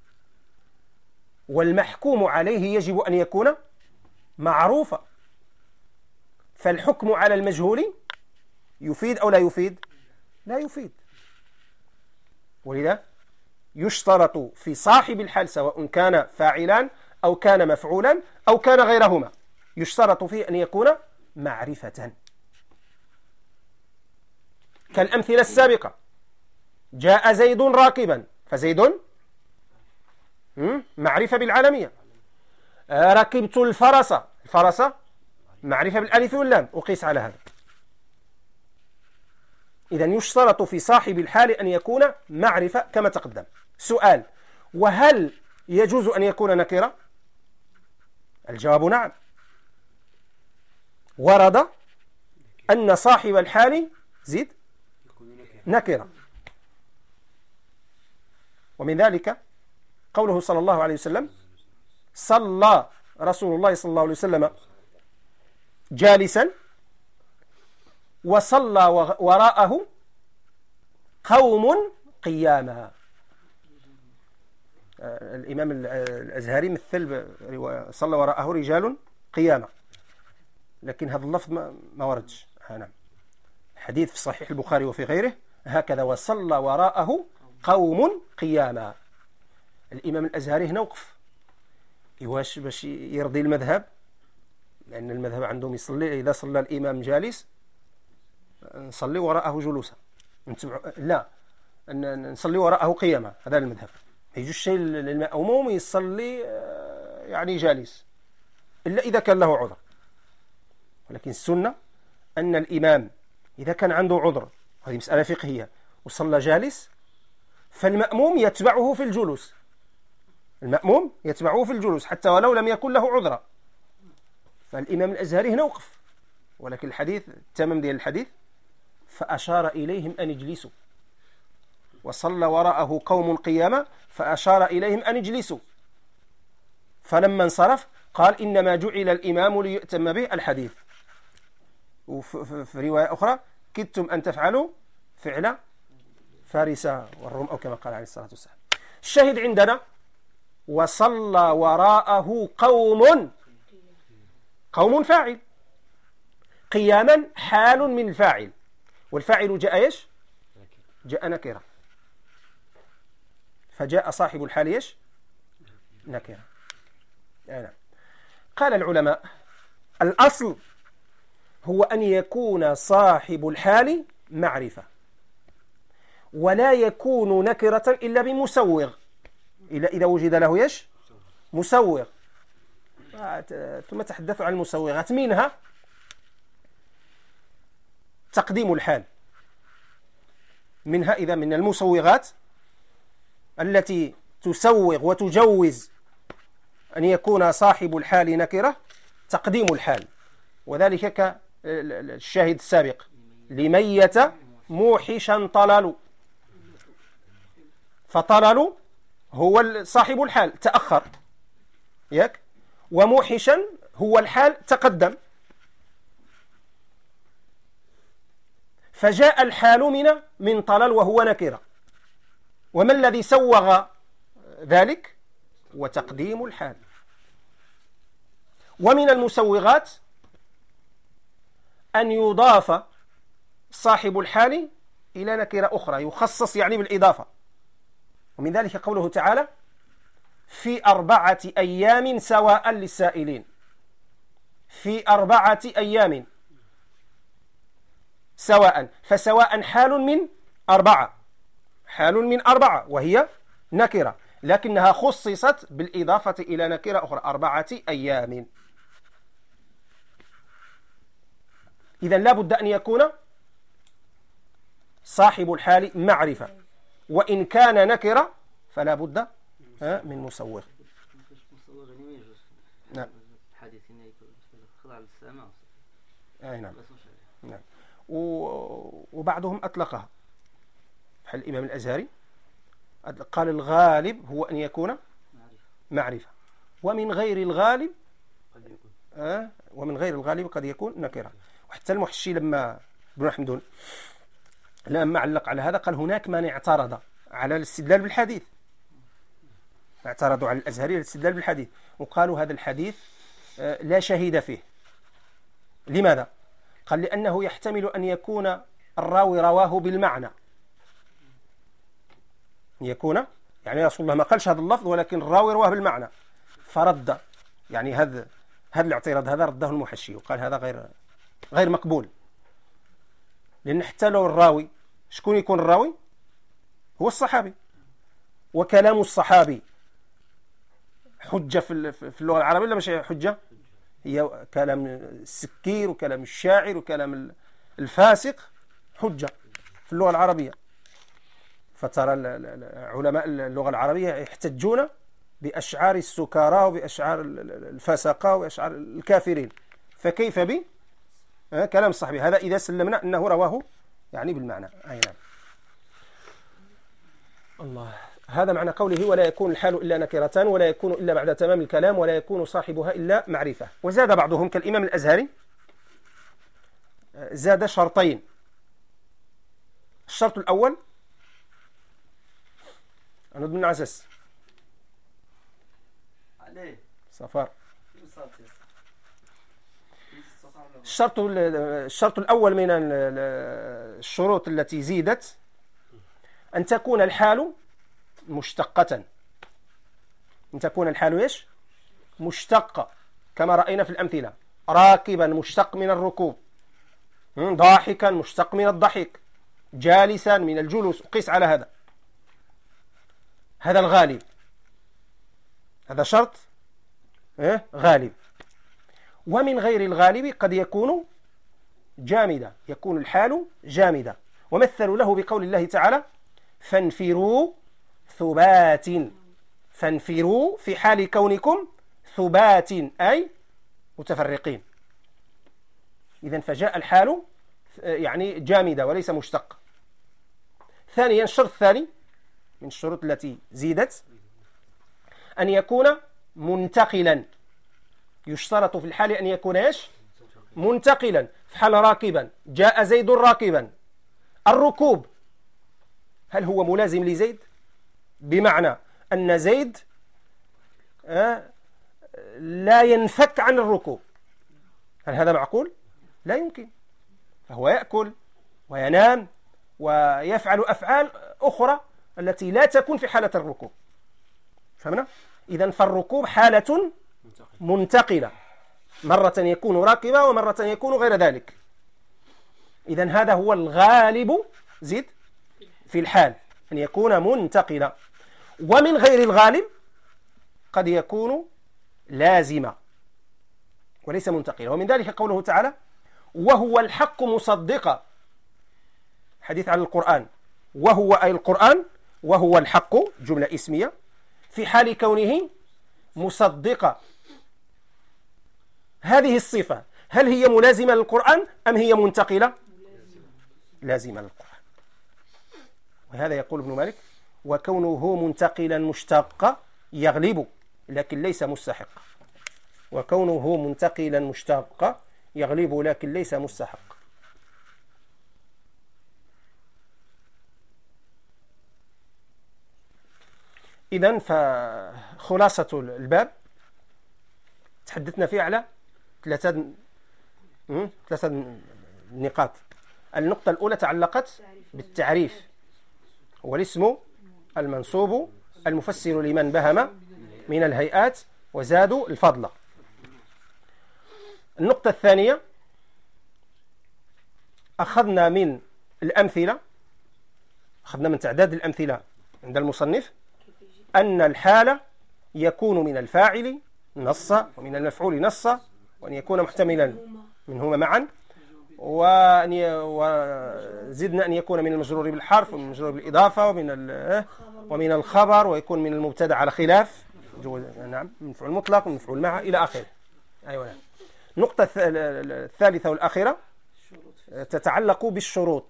والمحكوم عليه يجب أن يكون معروفا، فالحكم على المجهول يفيد أو لا يفيد؟ لا يفيد. ولذا يشترط في صاحب الحال سواء كان فاعلا أو كان مفعولا أو كان غيرهما، يشترط فيه أن يكون معرفة. كالأمثلة السابقة، جاء زيد راكبا، فزيد معرفة بالعالمية. ركبت الفرس، الفرس معرفة بالألف واللام، أقيس على هذا. إذن يشترط في صاحب الحال أن يكون معرفة كما تقدم. سؤال: وهل يجوز أن يكون نكرة؟ الجواب نعم. ورد أن صاحب الحال زيد نكرة، ومن ذلك قوله صلى الله عليه وسلم: صلى رسول الله صلى الله عليه وسلم جالسا وصلى وراءه قوم قياما. الإمام الأزهري مثل صلى وراءه رجال قياما، لكن هذا اللفظ ما وردش. نعم، حديث في صحيح البخاري وفي غيره هكذا: وصلى وراءه قوم قياما. الإمام الأزهري هنا وقف إواش باش يرضي المذهب، لأن المذهب عندهم يصلي إذا صلى الإمام جالس نصلي وراءه جلوسا، لا نصلي وراءه قياما. هذا المذهب. يجوز الشيء للمأموم يصلي يعني جالس إلا إذا كان له عذر، ولكن السنة أن الإمام إذا كان عنده عذر، هذه مسألة فقهية، وصلى جالس فالمأموم يتبعه في الجلوس، المأموم يتبعه في الجلوس حتى ولو لم يكن له عذر. فالإمام الأزهري هنا وقف، ولكن الحديث التمام ديال الحديث: فأشار إليهم أن يجلسوا، وصلى وراءه قوم قياما فأشار إليهم أن يجلسوا، فلما انصرف قال: إنما جعل الإمام ليؤتم به. الحديث. وفي رواية أخرى: كدتم أن تفعلوا فعل فارس والروم، أو كما قال عليه الصلاة والسلام. الشاهد عندنا: وصلى وراءه قوم، قوم فاعل، قياما حال من الفاعل، والفاعل جاء ايش؟ جاء نكرة، فجاء صاحب الحال ايش؟ نكرة. يعني قال العلماء: الأصل هو أن يكون صاحب الحال معرفة، ولا يكون نكرة إلا بمسوغ، إلا إذا وجد له ايش؟ مسوغ. ثم تحدثوا عن المسوغات، منها تقديم الحال، منها إذا من المسوغات التي تسوغ وتجوز أن يكون صاحب الحال نكرة تقديم الحال، وذلك كالشاهد السابق: لميت موحشا طلل، فطلل هو صاحب الحال تأخر ياك، وموحشا هو الحال تقدم. فجاء الحال من من طلل وهو نكرة، وما الذي سوغ ذلك؟ وتقديم الحال. ومن المسوغات أن يضاف صاحب الحال إلى نكرة أخرى، يخصص يعني بالإضافة. ومن ذلك قوله تعالى في أربعة أيام سواء للسائلين. في أربعة أيام سواء، فسواء حال من أربعة، حال من أربعة وهي نكرة، لكنها خصصت بالإضافة إلى نكرة أخرى، أربعة أيام. إذن لا بد أن يكون صاحب الحال معرفة، وإن كان نكرة فلا بد من مسوغ. نعم. أي نعم. نعم. وبعضهم أطلقها، بحال الإمام الأزهري قال الغالب هو أن يكون معرفة، ومن غير الغالب آه ومن غير الغالب قد يكون نكرة. وحتى المحشي لما ابن حمدون لما علق على هذا قال هناك من اعترض على الاستدلال بالحديث، اعترضوا على الأزهري على الاستدلال بالحديث وقالوا هذا الحديث آه لا شهيد فيه. لماذا؟ قال لأنه يحتمل أن يكون الراوي رواه بالمعنى، يكون يعني رسول الله ما قالش هذا اللفظ ولكن الراوي رواه بالمعنى فرد، يعني هذا هذا الاعتراض هذا رده المحشي وقال هذا غير غير مقبول. لأن حتى لو الراوي، شكون يكون الراوي؟ هو الصحابي، وكلام الصحابي حجة في اللغة العربية ولا مش حجة؟ هي كلام السكير وكلام الشاعر وكلام الفاسق حجة في اللغة العربية. فترى علماء اللغة العربية يحتجون بأشعار السكارى وبأشعار الفسقة وبأشعار الكافرين، فكيف ب كلام الصحابي؟ هذا إذا سلمنا أنه رواه يعني بالمعنى. أي نعم. الله. هذا معنى قوله ولا يكون الحال إلا نكرة ولا يكون إلا بعد تمام الكلام ولا يكون صاحبها إلا معرفة. وزاد بعضهم كالإمام الأزهري زاد شرطين. الشرط الأول أنا بن عسس صفار. الشرط الشرط الأول من الشروط التي زيدت أن تكون الحال مشتقة، أن تكون الحال إيش؟ مشتقة، كما رأينا في الأمثلة. راكبا مشتق من الركوب، ضاحكا مشتق من الضحك، جالسا من الجلوس، وقيس على هذا. هذا الغالب، هذا شرط إيه؟ غالب. ومن غير الغالب قد يكون جامدا، يكون الحال جامدا. ومثلوا له بقول الله تعالى فانفروا ثبات، فانفروا في حال كونكم ثبات أي متفرقين. إذن فجاء الحال يعني جامدة وليس مشتق. ثانيا الشرط الثاني من الشروط التي زيدت أن يكون منتقلا. يشترط في الحال أن يكون إيش؟ منتقلا. في حال راكبا، جاء زيد راكبا، الركوب هل هو ملازم لزيد؟ بمعنى أن زيد لا ينفك عن الركوب، هل هذا معقول؟ لا يمكن. فهو يأكل وينام ويفعل أفعال أخرى التي لا تكون في حالة الركوب. فهمنا؟ إذن فالركوب حالة منتقلة، مرة يكون راكبا ومرة يكون غير ذلك. إذن هذا هو الغالب زيد في الحال، أن يكون منتقلا. ومن غير الغالب قد يكون لازما وليس منتقلا. ومن ذلك قوله تعالى وهو الحق مصدقا، حديث عن القرآن، وهو أي القرآن، وهو الحق جملة اسمية في حال كونه مصدقا. هذه الصفة هل هي ملازمة للقرآن أم هي منتقلة؟ لازمة للقرآن. وهذا يقول ابن مالك وكونه منتقلا مشتق يغلب لكن ليس مستحق. وكونه منتقلا مشتق يغلب لكن ليس مستحق. إذن فخلاصة الباب تحدثنا فيه على ثلاثة ثلاثة نقاط. النقطة الأولى تعلقت بالتعريف، هو الاسم المنصوب المفسر لمن بهم من الهيئات وزادوا الفضل. النقطة الثانية أخذنا من الأمثلة، أخذنا من تعداد الأمثلة عند المصنف أن الحال يكون من الفاعل نصا ومن المفعول نصا، وأن يكون محتملا منهما معا، وزدنا أن يكون من المجرور بالحرف ومن المجرور بالإضافة ومن ومن الخبر، ويكون من المبتدا على خلاف نعم من مفعول مطلق ومن مفعول معه إلى آخره. أيوة. النقطة الثالثة والأخيرة تتعلق بالشروط.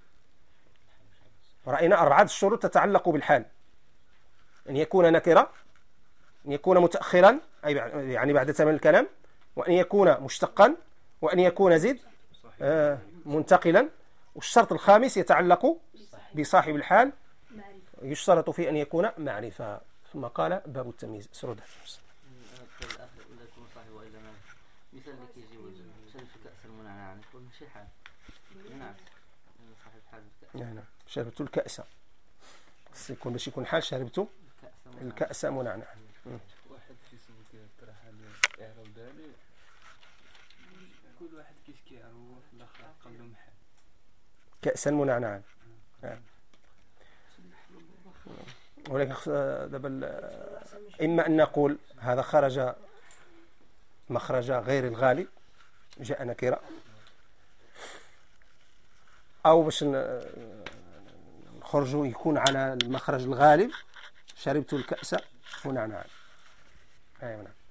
رأينا أربعة الشروط تتعلق بالحال: أن يكون نكرة، أن يكون متأخرا أي يعني بعد تمام الكلام، وأن يكون مشتقا، وأن يكون زد آه منتقلا. والشرط الخامس يتعلق بصاحب الحال، يشترط في أن يكون معرفة. ثم قال باب التمييز سرود مثال اللي كيجي مثال في كأس المنعنع يكون شي حال نعم صاحب حال نعم شربت الكأس يكون باش يكون حال شربت الكأس منعنع. واحد في سمك طرح الاعراب دالي كل واحد كيف كيعرف في الاخر قال له محل كأسا منعنعا. ولكن دابا اما ان نقول هذا خرج مخرج غير الغالب جاء نكرة، أو باش نخرجوا يكون على المخرج الغالب شربت الكأس منعنعا. أيوة نعم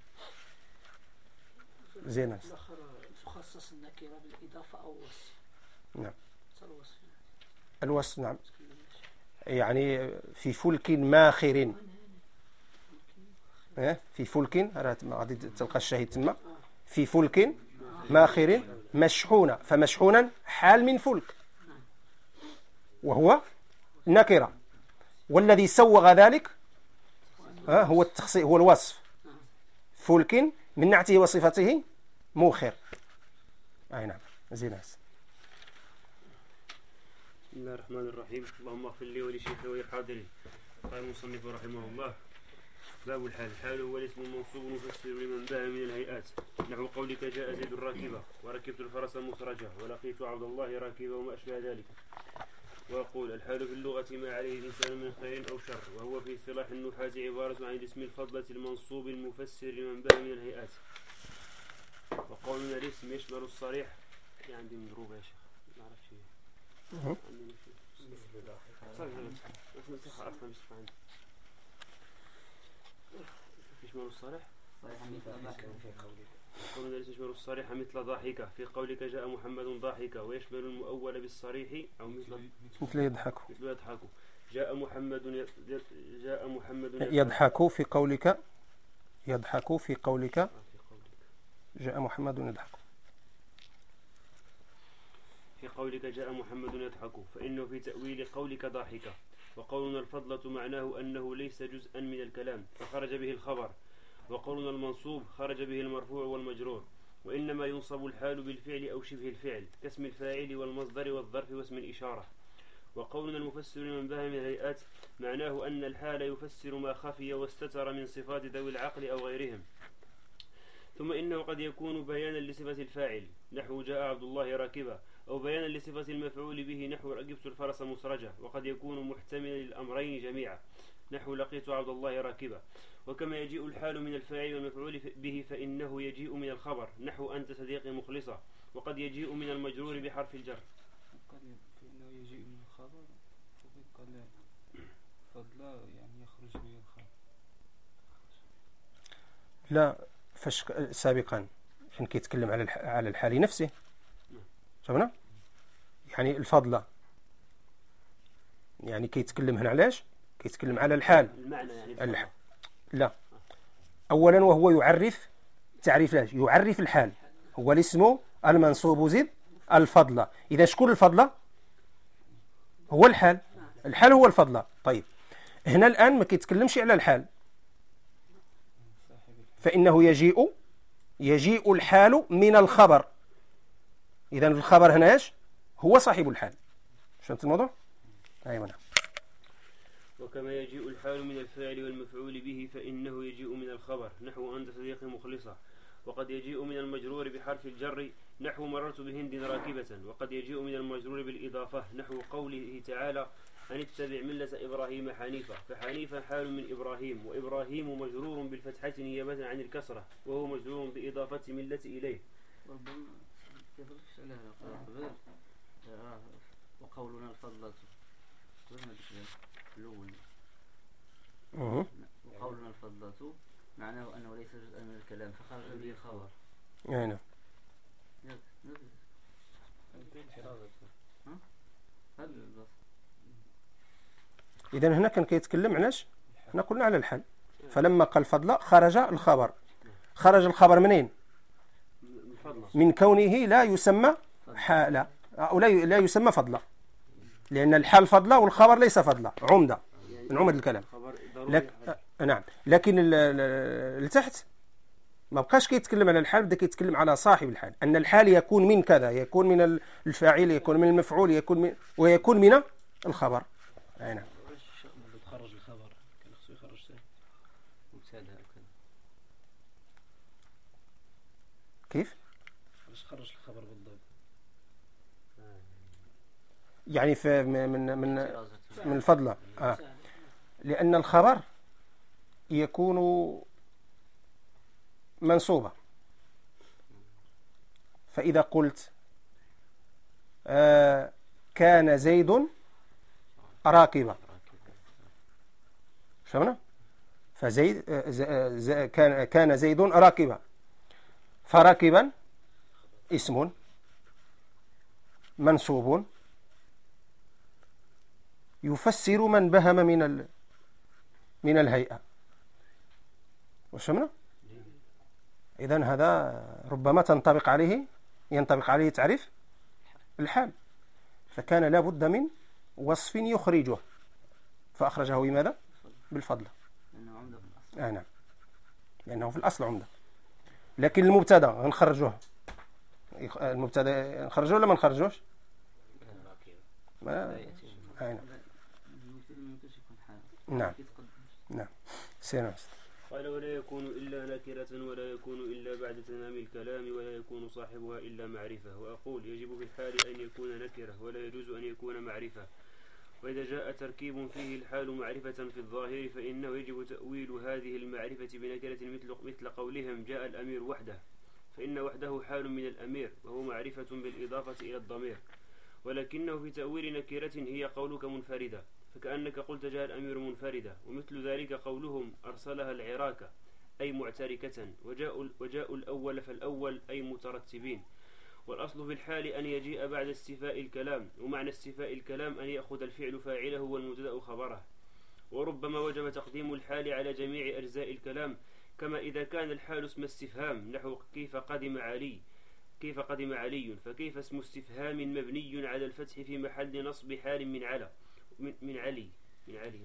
زين. تخصص النكرة بالإضافة أو الوصف. نعم الوصف نعم يعني في فلك ماخر في فلك غادي تلقى الشاهد تما في فلك ماخر مشحونة، فمشحونا حال من فلك وهو نكرة، والذي سوغ ذلك هو التخصيص هو الوصف فلك من نعته وصفته موخر. أي نعم زيناس. بسم الله الرحمن الرحيم. اللهم اغفر لي ولشيخي وللحاضرين. قال المصنف رحمه الله: باب الحال. الحال هو الاسم المنصوب المفسر لمن باه من الهيئات، نحو قولك جاء زيد راكبا وركبت الفرس مسرجا ولقيت عبد الله راكبا وما أشبه ذلك. وأقول الحال في اللغة ما عليه الإنسان من خير أو شر، وهو في اصطلاح النحاة عبارة عن الاسم الفضلة المنصوب المفسر لمن باه من الهيئات. وقولنا الاسم يشمل الصريح يعني عندي مضروبة يا شيخ ما أعرف شيء عندي يشمل الصريح قولنا الاسم يشمل الصريح مثل ضاحكة في قولك جاء محمد ضاحكة، ويشمل المؤول بالصريح أو مثل مثل يضحك مثل يضحك. جاء محمد جاء محمد يضحك في قولك يضحك في قولك جاء محمد يضحك في قولك جاء محمد يضحك، فإنه في تأويل قولك ضاحكة. وقولنا الفضلة معناه أنه ليس جزءا من الكلام فخرج به الخبر، وقولنا المنصوب خرج به المرفوع والمجرور، وإنما ينصب الحال بالفعل أو شبه الفعل كاسم الفاعل والمصدر والظرف واسم الإشارة. وقولنا المفسر من باه من الهيئات معناه أن الحال يفسر ما خفي واستتر من صفات ذوي العقل أو غيرهم. ثم إنه قد يكون بيانا لصفة الفاعل نحو جاء عبد الله راكبا، أو بيانا لصفة المفعول به نحو ركبت الفرس مسرجا، وقد يكون محتملا للأمرين جميعا نحو لقيت عبد الله راكبا. وكما يجيء الحال من الفاعل والمفعول به فإنه يجيء من الخبر نحو أنت صديقي مخلصة، وقد يجيء من المجرور بحرف الجر. فإنه يجيء من الخبر قال فضلا يعني يخرج به الخبر. لا فاش سابقا حين كيتكلم على على الحال نفسه شفنا يعني الفضلة يعني كيتكلم هنا علاش كيتكلم على الحال المعنى يعني الح... لا أولا وهو يعرف تعريف لاش يعرف الحال هو الاسم المنصوب زد الفضلة. إذا شكون الفضلة؟ هو الحال. الحال هو الفضلة. طيب هنا الآن ما كيتكلمش على الحال، فإنه يجيء يجيء الحال من الخبر. إذا الخبر هنا إيش؟ هو صاحب الحال. فهمت الموضوع؟ أيوة نعم. وكما يجيء الحال من الفاعل والمفعول به فإنه يجيء من الخبر نحو أنت صديقي مخلصة. وقد يجيء من المجرور بحرف الجر نحو مررت بهند راكبة. وقد يجيء من المجرور بالإضافة نحو قوله تعالى أن اتبع ملة إبراهيم حنيفا. فحنيفا حال من إبراهيم، وإبراهيم مجرور بالفتحة نيابة عن الكسرة، وهو مجرور بإضافة ملة إليه. ربما يدركش عليها قبل وقولنا الفضلة الأول. وقولنا الفضلة معناه أنه ليس جزءا من الكلام فخرج به الخبر. يعني إذن هنا كان كيتكلم علاش؟ هنا قلنا على الحال. فلما قال فضل خرج الخبر. خرج الخبر منين؟ من كونه لا يسمى حالا أو لا يسمى فضلا، لأن الحال فضلا والخبر ليس فضلا، عمدة من عمد الكلام. لك... نعم. لكن لتحت ما بقاش كيتكلم على الحال، بدا كيتكلم على صاحب الحال، أن الحال يكون من كذا، يكون من الفاعل، يكون من المفعول، يكون من ويكون من الخبر. أي نعم. خرج الخبر كان خصو يخرج مبتدا هكذا. كيف؟ باش خرج الخبر بالضبط. يعني في من من من الفضلة. آه. لأن الخبر يكون منصوبة. فإذا قلت آه كان زيد راكبا، فهمنا؟ فزيد آه كان كان زيد راكبا، فراكبا اسم منصوب يفسر من بهم من ال... من الهيئة. وشمنا؟ إذن هذا ربما تنطبق عليه ينطبق عليه تعريف الحال، فكان لا بد من وصف يخرجه، فأخرجه بماذا؟ بالفضل. لأنه عمدة في الأصل. آه نعم، لأنه في الأصل عمدة. لكن المبتدا نخرجوه، المبتدا نخرجوه ولا ما نخرجوش؟ ما نعم نعم نعم. سير. قال ولا يكون إلا نكرة ولا يكون إلا بعد تمام الكلام ولا يكون صاحبها إلا معرفة. وأقول يجب في الحال أن يكون نكرة ولا يجوز أن يكون معرفة. وإذا جاء تركيب فيه الحال معرفة في الظاهر فإنه يجب تأويل هذه المعرفة بنكرة مثل مثل قولهم جاء الأمير وحده، فإن وحده حال من الأمير وهو معرفة بالإضافة إلى الضمير. ولكنه في تأويل نكرة هي قولك منفردة، فكأنك قلت جاء الأمير منفردة. ومثل ذلك قولهم أرسلها العراكة أي معتركة، وجاء, وجاء الأول فالأول أي مترتبين. والأصل في الحال أن يجيء بعد استيفاء الكلام، ومعنى استيفاء الكلام أن يأخذ الفعل فاعله والمبتدأ خبره. وربما وجب تقديم الحال على جميع أجزاء الكلام، كما إذا كان الحال اسم استفهام نحو كيف قدم علي كيف قدم علي فكيف اسم استفهام مبني على الفتح في محل نصب حال من على من, من علي من علي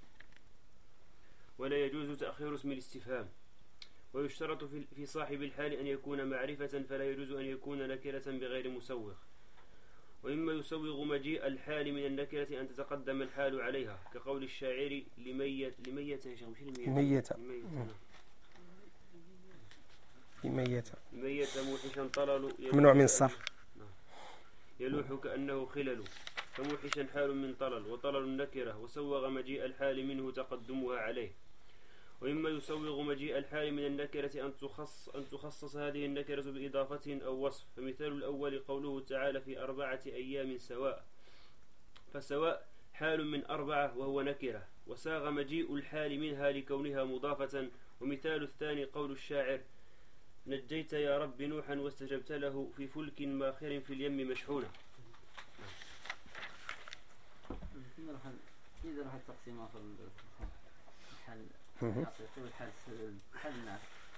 ولا يجوز تأخير اسم الاستفهام. ويشترط في صاحب الحال أن يكون معرفة، فلا يجوز أن يكون نكرة بغير مسوغ. وإما يسوغ مجيء الحال من النكرة أن تتقدم الحال عليها، كقول الشاعر لميت لميت لميت لميت لميت موحشا طلل ممنوع من الصرف يلوح كأنه خلل، فموحشا حال من طلل وطلل نكرة، وسوغ مجيء الحال منه تقدمها عليه. وإما يسوغ مجيء الحال من النكرة أن تخص أن تخصص هذه النكرة بإضافة أو وصف. فمثال الأول قوله تعالى في أربعة أيام سواء، فسواء حال من أربعة وهو نكرة، وساغ مجيء الحال منها لكونها مضافة. ومثال الثاني قول الشاعر نجيت يا رب نوحا واستجبت له في فلك ماخر في اليم مشحونة. إذا راح التقسيم في الحل حقيقي والحل حل الناس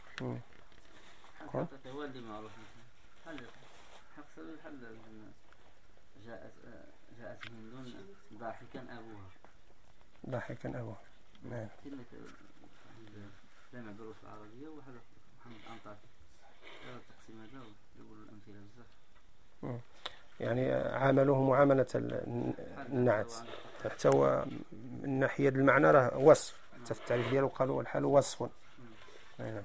حقيقي هو اللي معروف حل حقيقي الحل الناس. جاءت جاءت هند ضاحكا أبوها ضاحكا أبوها. نعم. كلمة جامع دروس العربية وهذا محمد أنطاكي التقسيم هذا يقولوا الأمثلة بزاف. يعني عاملوه معاملة النعت حتى هو من ناحية المعنى راه وصف، حتى في التعريف ديالو قالوا الحال وصف. نعم.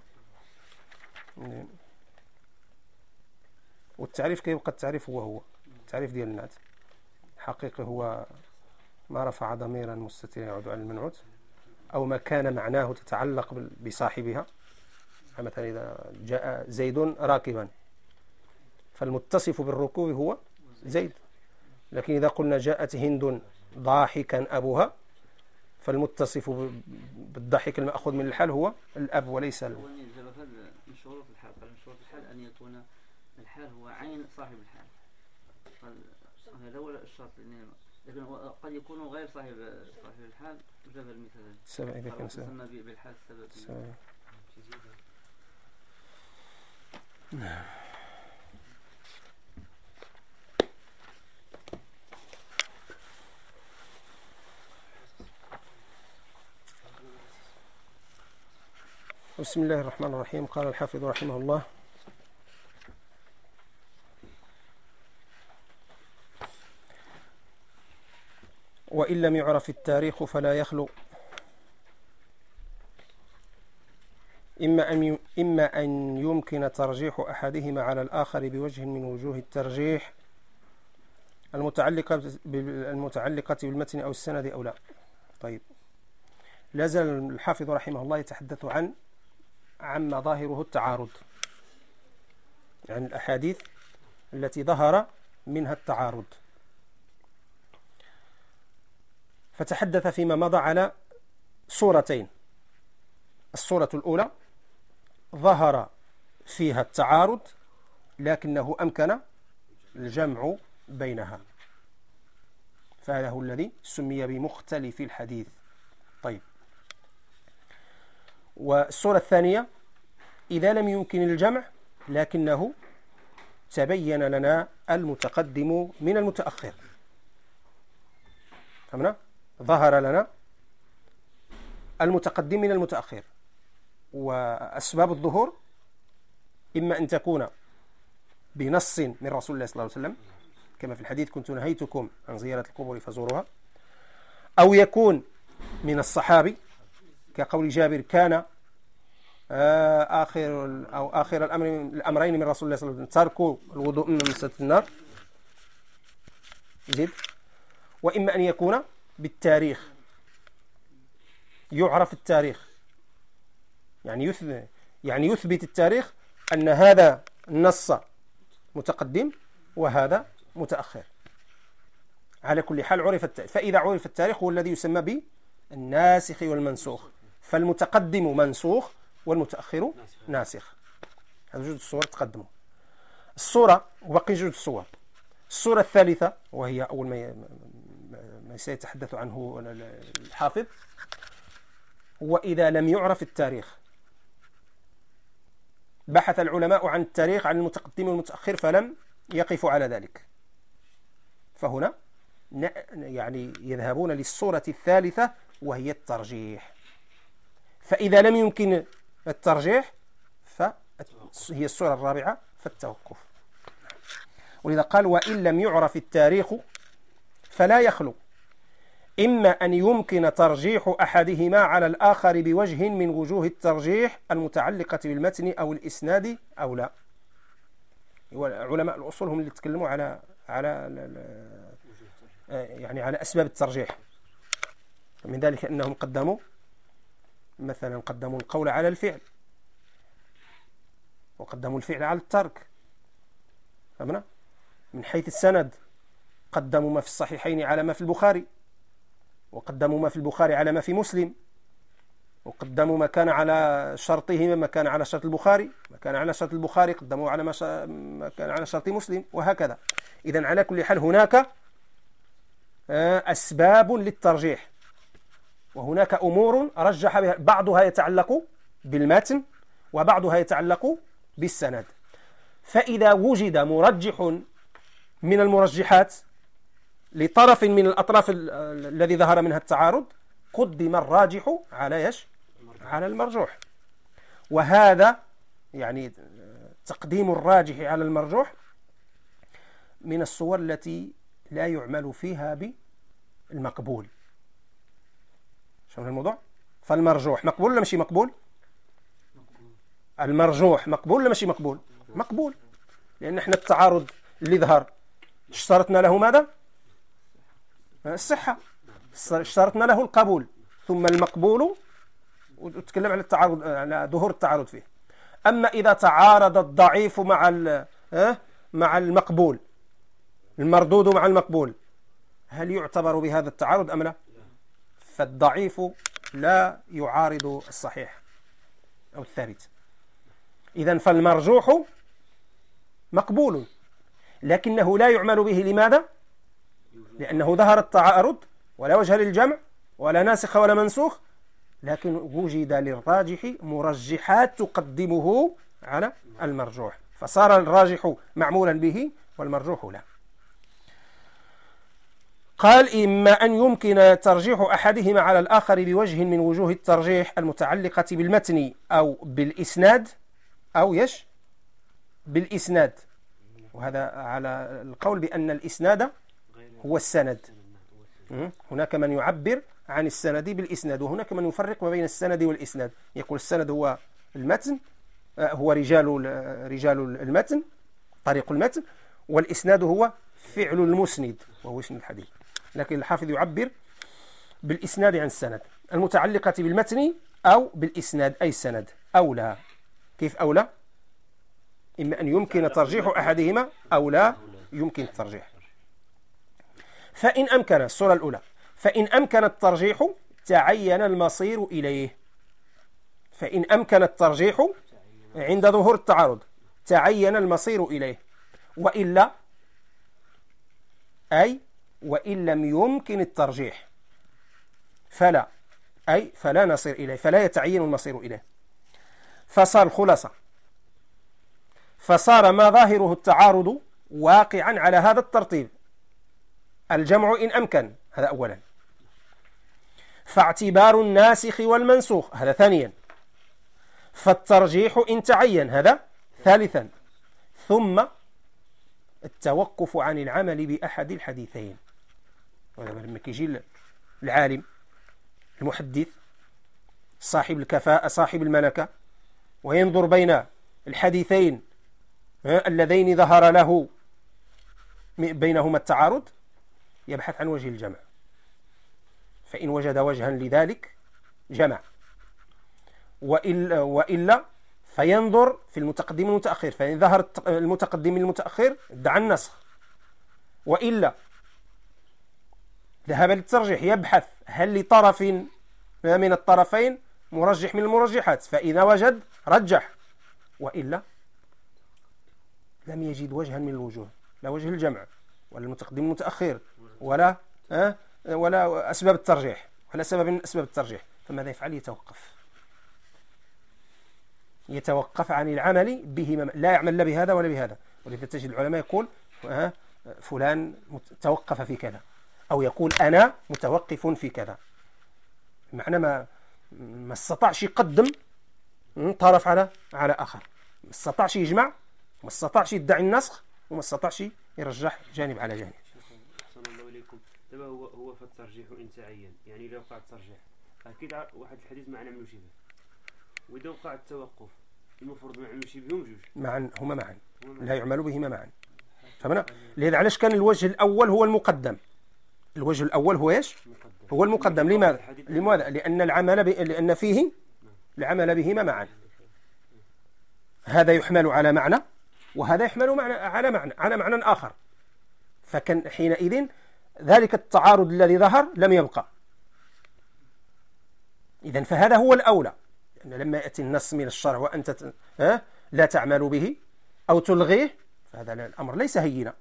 والتعريف كيبقى التعريف هو هو التعريف ديال النعت حقيقي، هو ما رفع ضميرا مستترا يعود على المنعوت أو ما كان معناه تتعلق بصاحبها. مثلا إذا جاء زيد راكبا فالمتصف بالركوب هو زيد، لكن إذا قلنا جاءت هند ضاحكا أبوها فالمتصف بالضحك المأخوذ من الحال هو الأب وليس ال... من شروط الحال من شروط الحال أن يكون الحال هو عين صاحب الحال، هذا هو الشرط. لكن قد يكون غير صاحب صاحب الحال وجاب المثال السبب إذا كان سبب يسمى بالحال السبب. نعم. بسم الله الرحمن الرحيم. قال الحافظ رحمه الله: وإن لم يعرف التاريخ فلا يخلو إما أن إما أن يمكن ترجيح أحدهما على الآخر بوجه من وجوه الترجيح المتعلقة المتعلقة بالمتن أو السند أو لا. طيب، لازال الحافظ رحمه الله يتحدث عن عما ظاهره التعارض، عن الأحاديث التي ظهر منها التعارض. فتحدث فيما مضى على صورتين. الصورة الأولى ظهر فيها التعارض لكنه أمكن الجمع بينها، فهذا هو الذي سمي بمختلف الحديث. طيب، والصورة الثانية إذا لم يمكن الجمع لكنه تبين لنا المتقدم من المتأخر. فهمنا؟ ظهر لنا المتقدم من المتأخر، وأسباب الظهور إما أن تكون بنص من رسول الله صلى الله عليه وسلم كما في الحديث: كنت نهيتكم عن زيارة القبور فزوروها، أو يكون من الصحابي كقول جابر: كان آخر أو آخر الأمر الأمرين من رسول الله صلى الله عليه وسلم تركوا الوضوء من مسة النار. زيد. وإما أن يكون بالتاريخ، يعرف التاريخ، يعني يثبت يعني يثبت التاريخ أن هذا النص متقدم وهذا متأخر. على كل حال عرف التاريخ، فإذا عرف التاريخ هو الذي يسمى بالناسخ والمنسوخ، فالمتقدم منسوخ والمتأخر ناسخ. هذا جزء الصور تقدموا. الصورة وبقي جزء الصور. الصورة الثالثة وهي أول ما ما سيتحدث عنه الحافظ: وإذا لم يعرف التاريخ. بحث العلماء عن التاريخ عن المتقدم والمتأخر فلم يقفوا على ذلك، فهنا يعني يذهبون للصورة الثالثة وهي الترجيح. فإذا لم يمكن الترجيح فهي الصورة الرابعة فالتوقف. ولذا قال: وإن لم يعرف التاريخ فلا يخلو إما أن يمكن ترجيح أحدهما على الآخر بوجه من وجوه الترجيح المتعلقة بالمتن أو الإسناد أو لا. علماء الأصول هم اللي تكلموا على على يعني على أسباب الترجيح. من ذلك أنهم قدموا مثلا قدموا القول على الفعل، وقدموا الفعل على الترك. فهمنا؟ من حيث السند قدموا ما في الصحيحين على ما في البخاري، وقدموا ما في البخاري على ما في مسلم، وقدموا ما كان على شرطهما ما كان على شرط البخاري، ما كان على شرط البخاري قدموا على ما, ش... ما كان على شرط مسلم، وهكذا. إذن على كل حال هناك أسباب للترجيح، وهناك أمور رجح بها، بعضها يتعلق بالمتن وبعضها يتعلق بالسند. فإذا وجد مرجح من المرجحات لطرف من الأطراف الذي ظهر منها التعارض قدم الراجح على يش على المرجوح. وهذا يعني تقديم الراجح على المرجوح من الصور التي لا يعمل فيها بالمقبول. شوف الموضوع. فالمرجوح مقبول ولا ماشي مقبول؟ المرجوح مقبول ولا ماشي مقبول؟ مقبول، لأن احنا التعارض اللي ظهر اشترطنا له ماذا؟ الصحة، اشترطنا له القبول، ثم المقبول وتكلم على التعارض، على ظهور التعارض فيه. أما إذا تعارض الضعيف مع مع المقبول، المردود مع المقبول، هل يعتبر بهذا التعارض أم لا؟ فالضعيف لا يعارض الصحيح أو الثابت. إذن فالمرجوح مقبول، لكنه لا يعمل به. لماذا؟ لأنه ظهر التعارض ولا وجه للجمع ولا ناسخ ولا منسوخ، لكن وجد للراجح مرجحات تقدمه على المرجوح، فصار الراجح معمولا به والمرجوح لا. قال إما أن يمكن ترجيح أحدهما على الآخر بوجه من وجوه الترجيح المتعلقة بالمتن أو بالإسناد، أو يش بالإسناد، وهذا على القول بأن الإسناد هو السند. هناك من يعبر عن السند بالإسناد، وهناك من يفرق ما بين السند والإسناد، يقول السند هو المتن، هو رجال رجال المتن، طريق المتن، والإسناد هو فعل المسند وهو اسم الحديث. لكن الحافظ يعبر بالإسناد عن السند، المتعلقة بالمتن أو بالإسناد أي السند. أولى، كيف أولى؟ إما أن يمكن ترجيح أحدهما أو لا يمكن الترجيح. فإن أمكن، الصورة الأولى، فإن أمكن الترجيح تعين المصير إليه. فإن أمكن الترجيح عند ظهور التعارض تعين المصير إليه، وإلا أي وإن لم يمكن الترجيح فلا، أي فلا نصير إليه، فلا يتعين المصير إليه. فصار الخلاصة، فصار ما ظاهره التعارض واقعا على هذا الترتيب: الجمع إن أمكن، هذا أولا، فاعتبار الناسخ والمنسوخ، هذا ثانيا، فالترجيح إن تعين، هذا ثالثا، ثم التوقف عن العمل بأحد الحديثين. لما كيجي العالم المحدث صاحب الكفاءة صاحب الملكة وينظر بين الحديثين اللذين ظهر له بينهما التعارض، يبحث عن وجه الجمع، فإن وجد وجها لذلك جمع، وإلا, وإلا فينظر في المتقدم والمتأخر، فإن ظهر المتقدم المتأخر ادعى النسخ، وإلا ذهب للترجيح، يبحث هل لطرف من الطرفين مرجح من المرجحات، فإذا وجد رجح، وإلا لم يجد وجها من الوجوه، لا وجه الجمع ولا المتقدم المتأخر ولا أه ولا أسباب الترجيح ولا سبب من أسباب الترجيح، فماذا يفعل؟ يتوقف يتوقف عن العمل بهما، لا يعمل لا بهذا ولا بهذا. ولذا تجد العلماء يقول أه فلان توقف في كذا، أو يقول أنا متوقف في كذا، معنى ما ما استطاعش يقدم طرف على على آخر، ما استطاعش يجمع، ما استطاعش يدعي النسخ، وما استطاعش يرجح جانب على جانب. أحسن الله إليكم. دابا هو هو في الترجيح إن تعين، يعني إذا وقع الترجيح أكيد واحد الحديث ما نعملو شبه، وإذا وقع التوقف المفروض ما نعملو شبههم جوج معا، هما معا لا يعمل بهما معا. فهمنا؟ لذا علاش كان الوجه الأول هو المقدم، الوجه الأول هو إيش؟ هو المقدم. لماذا؟ لماذا؟ لأن العمل ب... لأن فيه العمل بهما معا، هذا يحمل على معنى وهذا يحمل معنى على معنى على معنى آخر، فكان حينئذ ذلك التعارض الذي ظهر لم يبقى. إذن فهذا هو الأولى، لأن لما يأتي النص من الشرع وأنت ت... ها؟ لا تعمل به أو تلغيه، فهذا الأمر ليس هينا.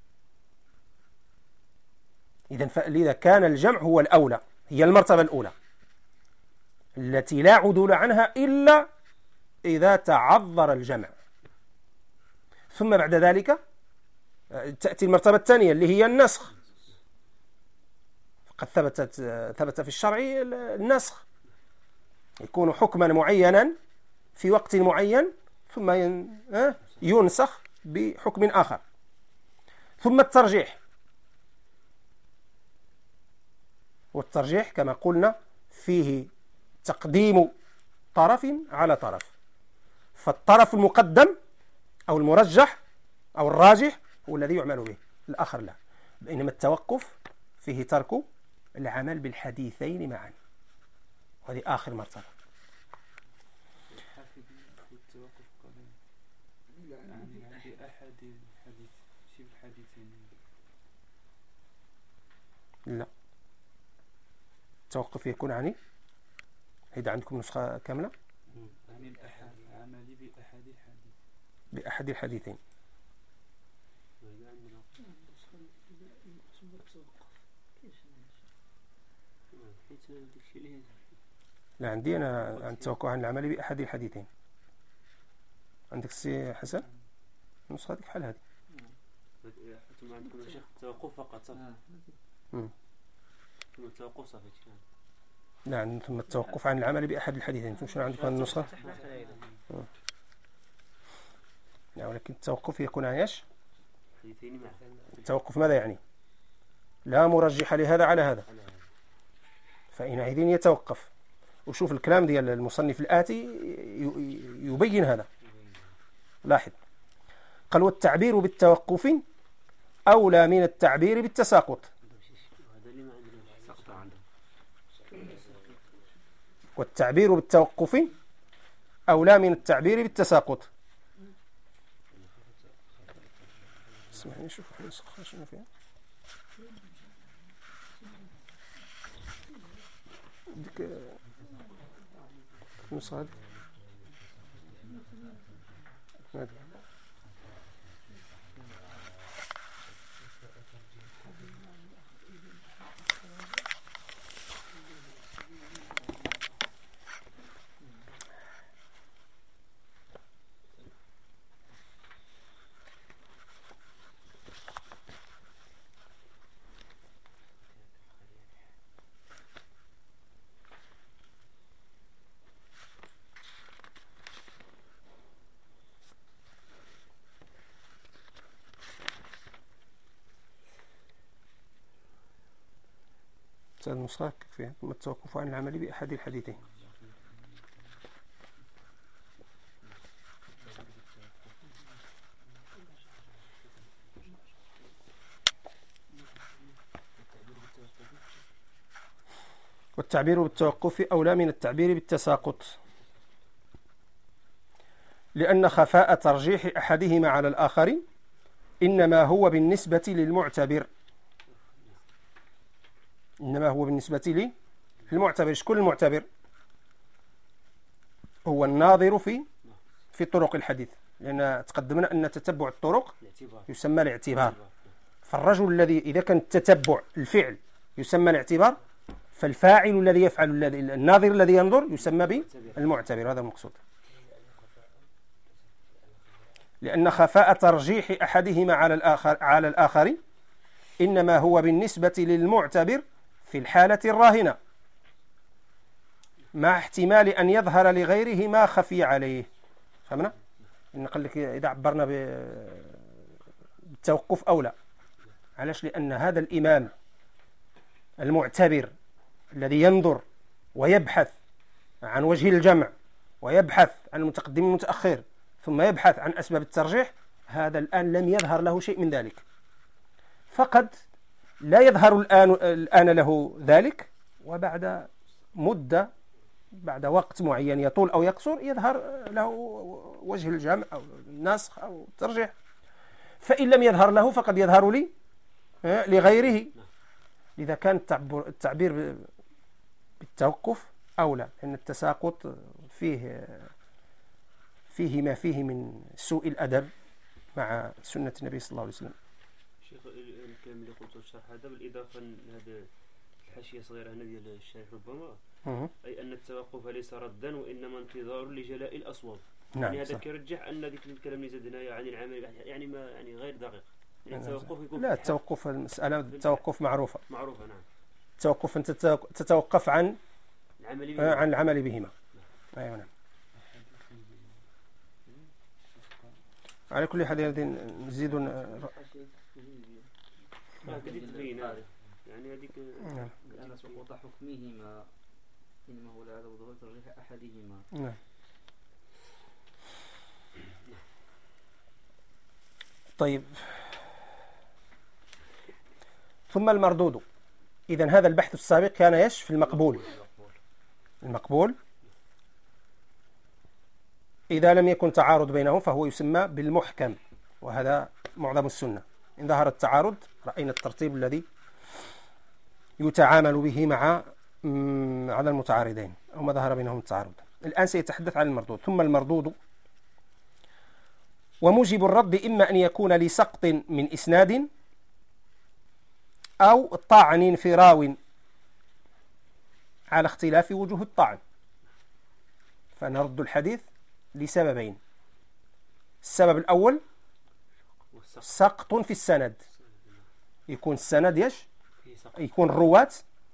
إذن فلذا كان الجمع هو الأولى، هي المرتبة الأولى التي لا عدول عنها إلا إذا تعذر الجمع. ثم بعد ذلك تأتي المرتبة الثانية اللي هي النسخ، فقد ثبتت ثبت في الشرع النسخ، يكون حكما معينا في وقت معين ثم ينسخ بحكم آخر. ثم الترجيح، والترجيح كما قلنا فيه تقديم طرف على طرف، فالطرف المقدم أو المرجح أو الراجح هو الذي يعمل به، الآخر لا. بينما التوقف فيه ترك العمل بالحديثين معا، وهذه آخر مرتبة. التوقف قليل يعني عندي أحد الحديث شي بالحديثين. لا، التوقف يكون عني هيدا عندكم نسخة كاملة يعني الأحد عملي بأحد الحديث بأحد الحديثين. لا، عندي أنا عن التوقف عن العمل بأحد الحديثين. عندك السي حسن النسخة هذيك بحال هذه. ثم عندكم يا شيخ التوقف فقط صافي. ثم التوقف صافي. نعم، ثم التوقف عن العمل بأحد الحديثين. شنو عندكم النسخة؟ نعم، ولكن التوقف يكون عن ايش؟ التوقف ماذا يعني؟ لا مرجح لهذا على هذا، فإنئذ يتوقف. وشوف الكلام ديال المصنف الآتي يبين هذا. لاحظ، قال والتعبير بالتوقف أولى من التعبير بالتساقط. والتعبير بالتوقف أولى من التعبير بالتساقط. اسمعني شوف النسخة شنو فيها. ديك النسخة هذه النسخة فيها ثم التوقف عن العمل بأحد الحديثين. والتعبير بالتوقف أولى من التعبير بالتساقط، لأن خفاء ترجيح أحدهما على الآخر إنما هو بالنسبة للمعتبر. إنما هو بالنسبة للمعتبر. شكون المعتبر؟ هو الناظر في في طرق الحديث، لأن تقدمنا أن تتبع الطرق يسمى الاعتبار. فالرجل الذي إذا كان تتبع الفعل يسمى الاعتبار، فالفاعل الذي يفعل الناظر الذي ينظر يسمى بالمعتبر. هذا المقصود. لأن خفاء ترجيح أحدهما على الآخر على الآخر إنما هو بالنسبة للمعتبر في الحالة الراهنة، مع احتمال أن يظهر لغيره ما خفي عليه. فهمنا؟ نقول لك إذا عبرنا بالتوقف أولى. علاش؟ لأن هذا الإمام المعتبر الذي ينظر ويبحث عن وجه الجمع ويبحث عن المتقدم والمتأخر ثم يبحث عن أسباب الترجيح، هذا الآن لم يظهر له شيء من ذلك. فقد لا يظهر الآن الآن له ذلك، وبعد مدة بعد وقت معين يطول أو يقصر يظهر له وجه الجمع أو النسخ أو الترجيح. فإن لم يظهر له فقد يظهر لي لغيره. لذا كان التعبير بالتوقف أولى، لأن التساقط فيه فيه ما فيه من سوء الأدب مع سنة النبي صلى الله عليه وسلم. شيخ الكلام اللي قلته الشرح هذا بالإضافة لهذا الحاشية الصغيرة هنا ديال الشارح ربما مه. أي أن التوقف ليس ردا وإنما انتظار لجلاء الأصوات. نعم، يعني هذا صح. كيرجح أن ذيك الكلام اللي زدناه عن العمل يعني ما يعني غير دقيق. يعني التوقف يكون لا، التوقف المسألة التوقف معروفة. معروفة نعم. التوقف أنت تتوقف عن العمل آه عن العمل بهما. أيوة نعم. على كل حال هذه نزيد ما قدرت تبين هذا. يعني هذيك نعم. لأن سقوط حكمهما إنما هو على ظهور ترجيح أحدهما. نعم. طيب ثم المردود. إذن هذا البحث السابق كان ايش في المقبول. المقبول إذا لم يكن تعارض بينهم فهو يسمى بالمحكم، وهذا معظم السنة. إن ظهر التعارض رأينا الترتيب الذي يتعامل به مع على المتعارضين أو ما ظهر بينهم التعارض. الآن سيتحدث عن المردود. ثم المردود وموجب الرد إما أن يكون لسقط من إسناد أو طعن في راو على اختلاف وجوه الطعن، فنرد الحديث لسببين. السبب الأول سقط في السند، يكون السند يش يكون الرواة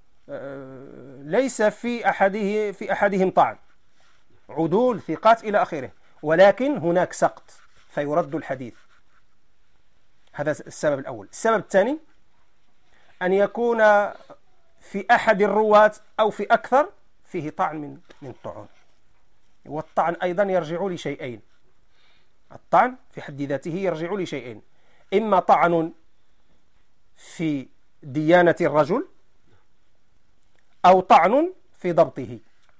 ليس في أحده في أحدهم طعن، عدول ثقات إلى آخره، ولكن هناك سقط فيرد الحديث. هذا السبب الأول. السبب الثاني أن يكون في أحد الرواة أو في أكثر فيه طعن من من الطعون. والطعن أيضا يرجع لشيئين. الطعن في حد ذاته يرجع لشيئين: إما طعن في ديانة الرجل أو طعن في ضبطه.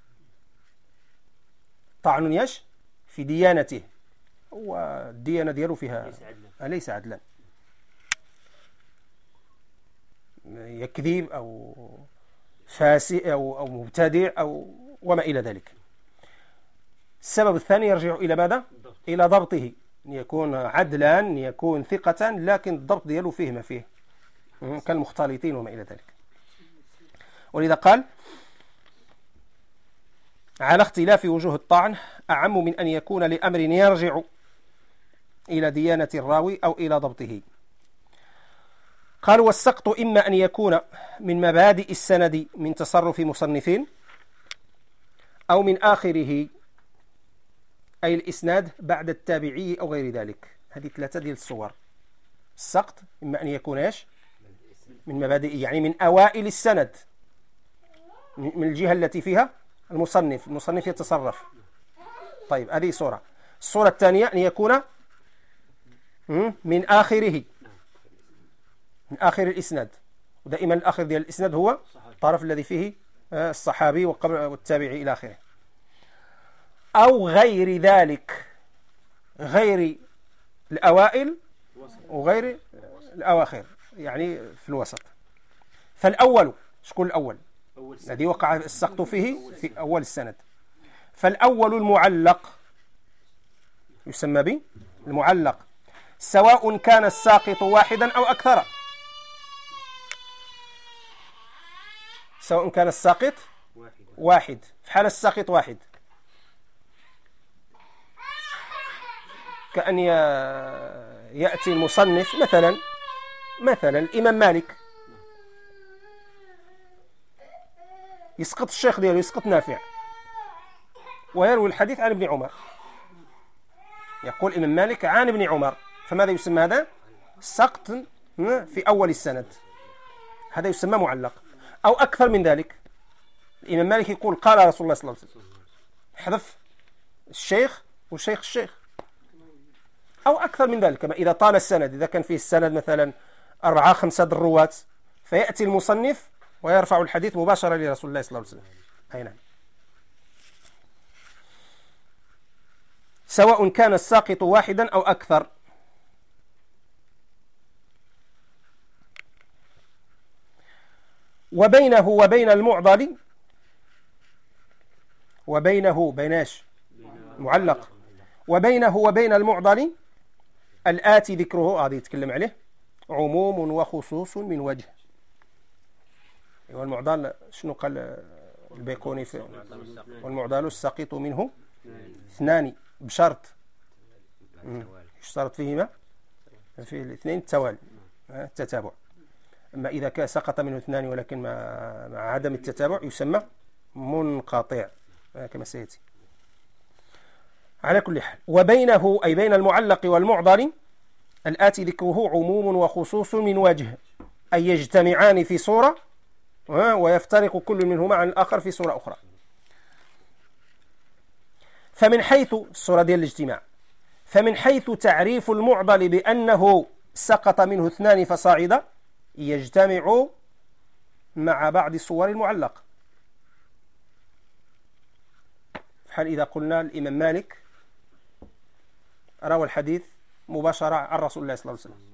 طعن يش في ديانته، والديانة دياله فيها ليس عدلا. ليس عدلا، يكذب أو فاسق أو أو مبتدع أو وما إلى ذلك. السبب الثاني يرجع إلى ماذا؟ إلى ضبطه، أن يكون عدلا، أن يكون ثقة، لكن الضبط دياله فيه ما فيه كالمختلطين وما إلى ذلك. ولذا قال على اختلاف وجوه الطعن أعم من أن يكون لأمر يرجع إلى ديانة الراوي أو إلى ضبطه. قالوا والسقط إما أن يكون من مبادئ السند من تصرف مصنفين، أو من آخره أي الإسناد بعد التابعي أو غير ذلك. هذه ثلاثة ديال الصور. السقط إما أن يكون إيش من مبادئ، يعني من أوائل السند، من الجهة التي فيها المصنف المصنف يتصرف. طيب هذه صورة. الصورة الثانية أن يكون من آخره، من آخر الإسناد، ودائما الآخر ديال الإسناد هو الطرف الذي فيه الصحابي والتابعي إلى آخره. أو غير ذلك، غير الأوائل وغير الأواخر، يعني في الوسط. فالأول، شكون الأول الذي وقع السقط فيه؟ في أول السند. فالأول المعلق يسمى به المعلق، سواء كان الساقط واحدا أو أكثر. سواء كان الساقط واحد، في حال الساقط واحد كأن يأتي المصنف مثلا مثلا الإمام مالك يسقط الشيخ دياله، يسقط نافع، ويروي الحديث عن ابن عمر. يقول الإمام مالك عن ابن عمر، فماذا يسمى هذا؟ سقط في أول السند، هذا يسمى معلق. أو أكثر من ذلك، الإمام مالك يقول قال رسول الله صلى الله عليه وسلم، حذف الشيخ والشيخ الشيخ. أو أكثر من ذلك، كما إذا طال السند، إذا كان فيه السند مثلا أربعة خمسة الرواة، فيأتي المصنف ويرفع الحديث مباشرة لرسول الله صلى الله عليه وسلم. أي نعم. سواء كان الساقط واحدا أو أكثر. وبينه وبين المعضل، وبينه بيناش معلق، وبينه وبين المعضل الآتي ذكره، هذا يتكلم عليه، عموم وخصوص من وجه. والمعضل شنو قال البيقوني في والمعضل الساقط منه اثنان بشرط يشترط فيهما في الاثنين التوالي التتابع. أما إذا كان سقط منه اثنان ولكن مع, مع عدم التتابع يسمى منقطع كما سيأتي. على كل حال. وبينه أي بين المعلق والمعضل الآتي ذكره عموم وخصوص من وجه، أي يجتمعان في صورة ويفترق كل منهما عن الآخر في صورة أخرى. فمن حيث الصورة ديال الاجتماع، فمن حيث تعريف المعضل بأنه سقط منه اثنان فصاعدا يجتمع مع بعض صور المعلق. حال إذا قلنا الإمام مالك روى الحديث مباشرة عن رسول الله صلى الله عليه وسلم،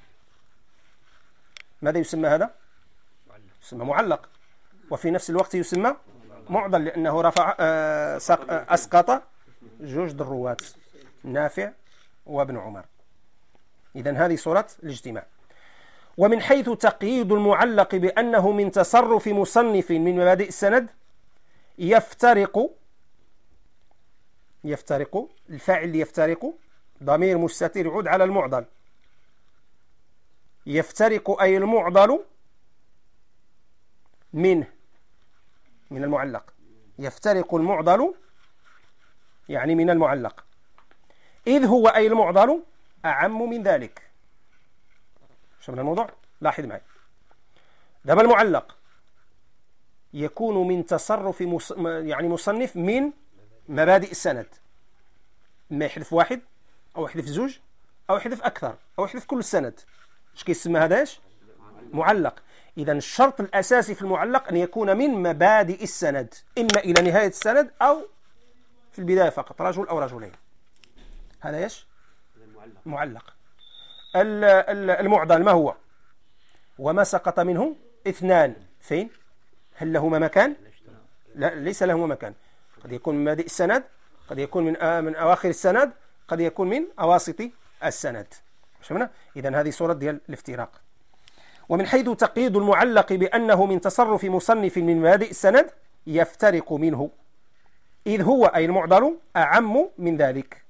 ماذا يسمى هذا؟ يسمى معلق، وفي نفس الوقت يسمى معضل، لأنه رفع أسقط جوج الرواة نافع وابن عمر. إذن هذه صورة الاجتماع. ومن حيث تقييد المعلق بأنه من تصرف مصنف من مبادئ السند يفترق يفترق الفاعل يفترق ضمير مستتر يعود على المعضل، يفترق أي المعضل منه من المعلق، يفترق المعضل يعني من المعلق، إذ هو أي المعضل أعم من ذلك. شوفنا الموضوع، لاحظ معي. دابا المعلق يكون من تصرف مص... يعني مصنف من مبادئ السند، ما يحذف واحد أو يحذف زوج أو يحذف أكثر أو يحذف كل السند. اش كيسمى هذا؟ ايش؟ معلق. إذا الشرط الأساسي في المعلق أن يكون من مبادئ السند، إما إلى نهاية السند أو في البداية فقط، رجل أو رجلين. هذا ايش؟ معلق. المعضل ما هو؟ وما سقط منه اثنان، فين؟ هل لهما مكان؟ لا، ليس لهما مكان. قد يكون من مبادئ السند، قد يكون من آه من أواخر السند، قد يكون من أواسط السند. شفنا؟ إذن هذه صورة ديال الافتراق. ومن حيث تقييد المعلق بأنه من تصرف مصنف من مبادئ السند يفترق منه، إذ هو أي المعضل أعم من ذلك.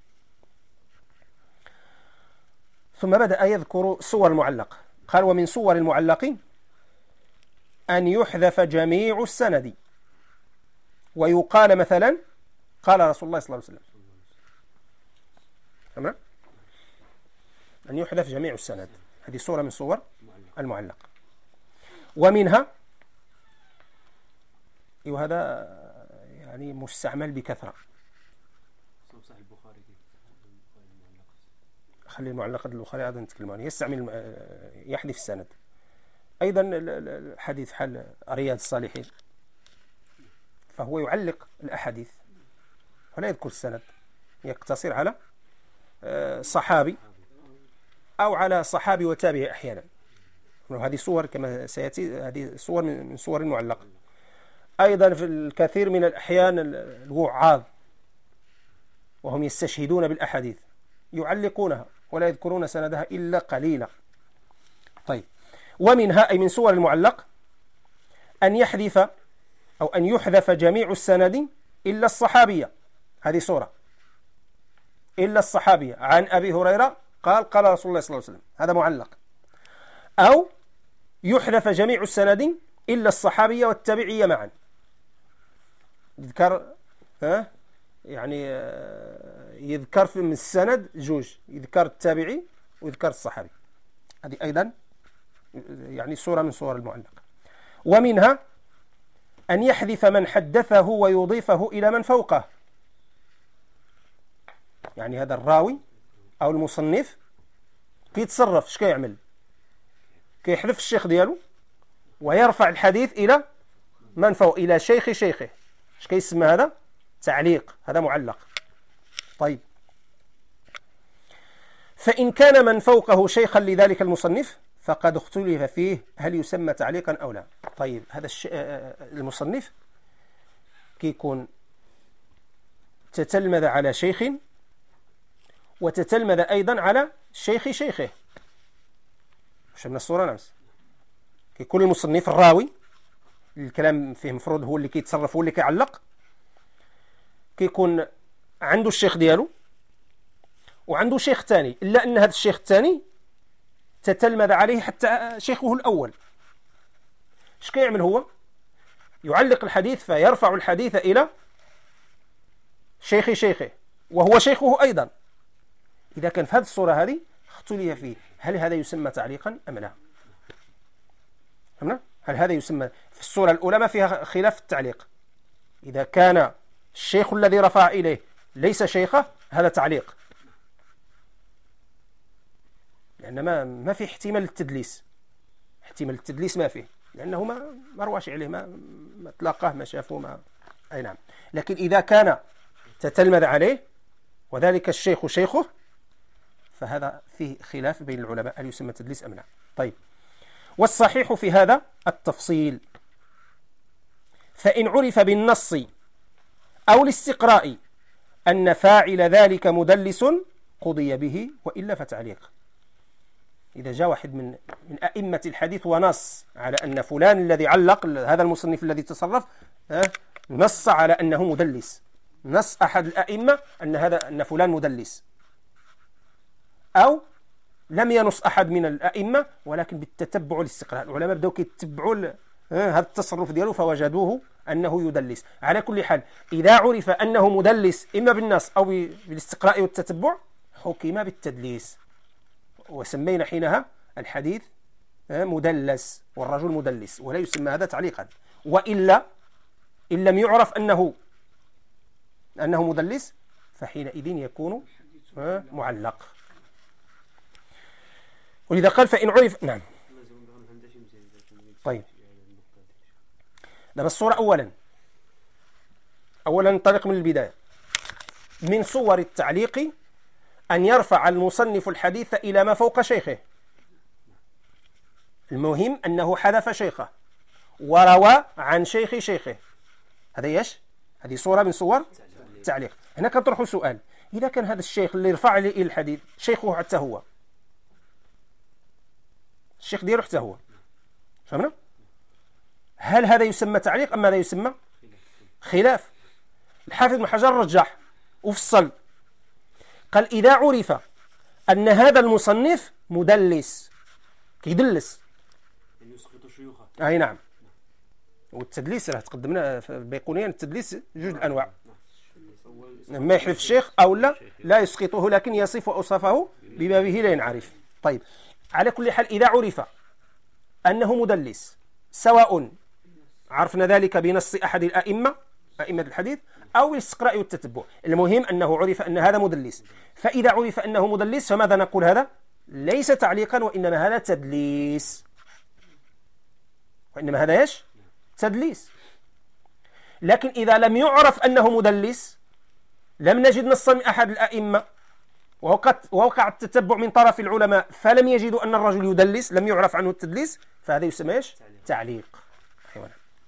ثم بدأ يذكر صور المعلق، قال: ومن صور المعلق أن يحذف جميع السند، ويقال مثلا قال رسول الله صلى الله عليه وسلم. تمام؟ أن يحذف جميع السند، هذه صورة من صور المعلق. ومنها، وهذا يعني مستعمل بكثرة، خلي المعلقات البخاري هذا نتكلم عنه، يستعمل يحذف السند. أيضا الحديث حال رياض الصالحين، فهو يعلق الأحاديث ولا يذكر السند، يقتصر على صحابي أو على صحابي وتابعي أحيانا. هذه صور كما سيأتي، هذه صور من صور المعلقة. أيضا في الكثير من الأحيان الوعاظ وهم يستشهدون بالأحاديث يعلقونها ولا يذكرون سندها إلا قليلا. طيب، ومنها أي من صور المعلق أن يحذف أو أن يحذف جميع السند إلا الصحابية، هذه صورة، إلا الصحابية عن أبي هريرة قال قال رسول الله صلى الله عليه وسلم، هذا معلق. أو يحذف جميع السند إلا الصحابية والتابعية معا، يذكر ها يعني يذكر في من السند جوج، يذكر التابعي ويذكر الصحابي، هذه أيضا يعني صورة من صور المعلق. ومنها أن يحذف من حدثه ويضيفه إلى من فوقه، يعني هذا الراوي أو المصنف كيتصرف، اش كيعمل؟ كيحذف الشيخ ديالو ويرفع الحديث إلى من فوق، إلى شيخ شيخه. اش كيسمى هذا؟ تعليق، هذا معلق. طيب، فإن كان من فوقه شيخا لذلك المصنف فقد اختلف فيه هل يسمى تعليقا أو لا. طيب، هذا المصنف كيكون تتلمذ على شيخ وتتلمذ أيضا على شيخ شيخه. شفنا الصورة نفس، كيكون المصنف الراوي الكلام فيه مفروض هو اللي كيتصرف، هو اللي كيعلق، كيكون عنده الشيخ ديالو وعنده شيخ ثاني، إلا أن هذا الشيخ الثاني تتلمذ عليه حتى شيخه الأول. ايش كيعمل هو؟ يعلق الحديث فيرفع الحديث إلى شيخ شيخه، وهو شيخه أيضا. إذا كان في هذه الصورة هذه اختلف فيه هل هذا يسمى تعليقا أم لا. فهمنا؟ هل هذا يسمى؟ في الصورة الأولى ما فيها خلاف التعليق. إذا كان الشيخ الذي رفع إليه ليس شيخه هذا تعليق، لأن ما ما في احتمال التدليس. احتمال التدليس ما فيه، لأنه ما ما رواش عليه، ما ما تلاقاه، ما شافه، ما أي نعم. لكن إذا كان تتلمذ عليه وذلك الشيخ شيخه فهذا فيه خلاف بين العلماء هل يسمى تدليس أم لا. طيب، والصحيح في هذا التفصيل، فإن عرف بالنص أو الاستقراء أن فاعل ذلك مدلس قضي به، وإلا فتعليق. إذا جاء واحد من من أئمة الحديث ونص على أن فلان الذي علق، هذا المصنف الذي تصرف نص على أنه مدلس، نص أحد الأئمة أن هذا أن فلان مدلس، أو لم ينص أحد من الأئمة ولكن بالتتبع والاستقراء العلماء بدأوا يتبعوا هذا التصرف دياله فوجدوه أنه يدلس. على كل حال إذا عرف أنه مدلس إما بالنص أو بالاستقراء والتتبع حكم بالتدليس، وسمينا حينها الحديث مدلس والرجل مدلس، ولا يسمى هذا تعليقا. وإلا إن لم يعرف أنه أنه مدلس فحينئذ يكون معلق. ولذا قال فإن عرف. نعم. طيب، بس الصورة أولا أولا ننطلق من البداية. من صور التعليق أن يرفع المصنف الحديث إلى ما فوق شيخه. المهم أنه حذف شيخه وروى عن شيخ شيخه، هذا ايش؟ هذه صورة من صور التعليق. هنا كنطرح سؤال، إذا كان هذا الشيخ اللي رفع لي الحديث شيخه حتى هو الشيخ دياله حتى هو، فهمنا؟ هل هذا يسمى تعليق أم هذا يسمى خلاف؟ الحافظ بن حجر رجح وفصل، قال إذا عرف أن هذا المصنف مدلس كيدلس يسقط شيوخه. أي نعم. والتدليس راه تقدمنا في البيقونيين، التدليس جوج الأنواع، ما يحذف الشيخ أو لا لا يسقطه لكن يصف أوصافه بما به لا ينعرف. طيب، على كل حال إذا عرف أنه مدلس سواء عرفنا ذلك بنص أحد الأئمة أئمة الحديث أو الاستقراء والتتبع، المهم أنه عرف أن هذا مدلس. فإذا عرف أنه مدلس فماذا نقول؟ هذا ليس تعليقا وإنما هذا تدليس، وإنما هذا إيش؟ تدليس. لكن إذا لم يعرف أنه مدلس، لم نجد نصا من أحد الأئمة ووقع التتبع من طرف العلماء فلم يجدوا أن الرجل يدلس، لم يعرف عنه التدليس، فهذا يسمى إيش؟ تعليق. أيوة.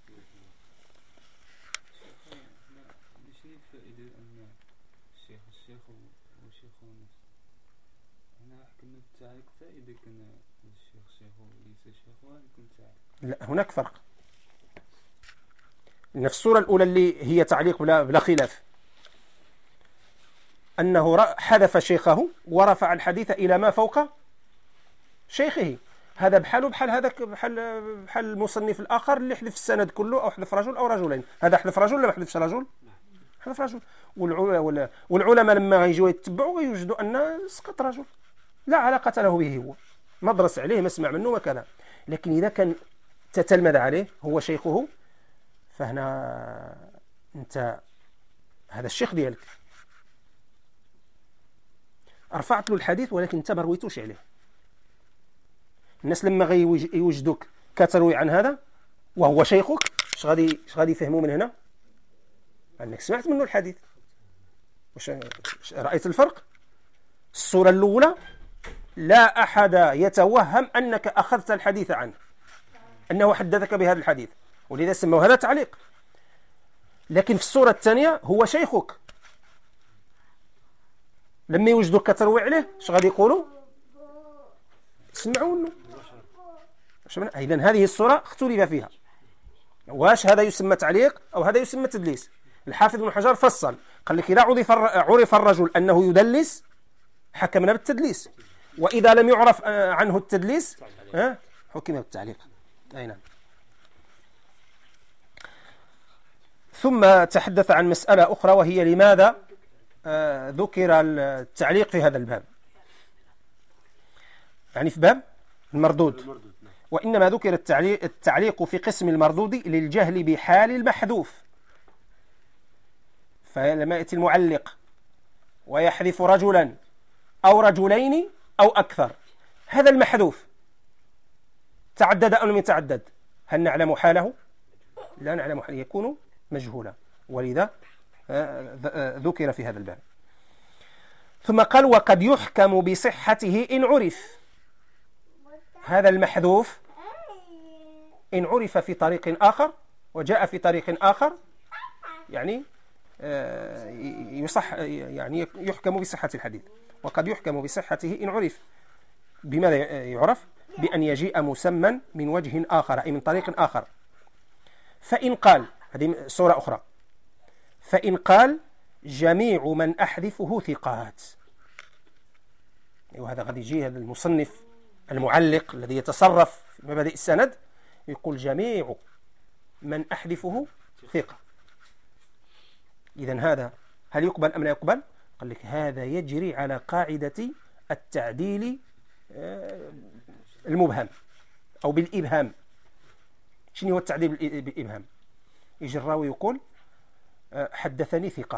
لا، هناك فرق. إن في الصورة الأولى اللي هي تعليق بلا, بلا خلاف أنه حذف شيخه ورفع الحديث إلى ما فوق شيخه، هذا بحاله بحال هذا بحال بحال المصنف الآخر اللي حذف السند كله أو حذف رجل أو رجلين. هذا حذف رجل ولا ما حذفش رجل؟ حذف رجل. والعلماء لما يجوا يتبعوا يوجدوا أن سقط رجل لا علاقة له به، هو ما درس عليه ما سمع منه وكذا. لكن إذا كان تتلمذ عليه هو شيخه فهنا أنت هذا الشيخ ديالك رفعت له الحديث ولكن أنت ما رويتوش عليه. الناس لما يوجدوك كتروي عن هذا وهو شيخك اش غادي اش غادي يفهموا من هنا؟ أنك سمعت منه الحديث. واش رأيت الفرق؟ الصورة الأولى لا أحد يتوهم أنك أخذت الحديث عنه، أنه حدثك بهذا الحديث، ولذا سموا هذا تعليق. لكن في الصورة الثانية هو شيخك، لما يوجدوك كتروي عليه اش غادي يقولوا؟ سمعوا منه. إذن هذه الصورة اختلف فيها، واش هذا يسمى تعليق أو هذا يسمى تدليس. الحافظ بن حجر فصل قال لك إذا عرف الرجل أنه يدلس حكمنا بالتدليس، وإذا لم يعرف عنه التدليس حكم بالتعليق. أي نعم. ثم تحدث عن مسألة أخرى وهي لماذا آه ذكر التعليق في هذا الباب، يعني في باب المردود، وإنما ذكر التعليق, التعليق في قسم المردود للجهل بحال المحذوف. فلما يأتي المعلق ويحذف رجلا أو رجلين أو أكثر، هذا المحذوف تعدد أو لم يتعدد؟ هل نعلم حاله؟ لا نعلم حاله، يكون مجهولا، ولذا ذكر في هذا الباب. ثم قال وقد يحكم بصحته إن عرف. هذا المحذوف إن عرف في طريق آخر وجاء في طريق آخر يعني يصح، يعني يحكم بصحة الحديث. وقد يحكم بصحته إن عرف. بماذا يعرف؟ بأن يجيء مسمى من وجه آخر، أي من طريق آخر. فإن قال، هذه صورة أخرى، فإن قال جميع من أحذفه ثقات، وهذا قد يجي هذا المصنف المعلق الذي يتصرف في مبادئ السند يقول جميع من أحذفه ثقة، إذن هذا هل يقبل أم لا يقبل؟ قال لك هذا يجري على قاعدة التعديل المبهم أو بالإبهام. شنو هو التعديل بالإبهام؟ يجي الراوي يقول حدثني ثقة،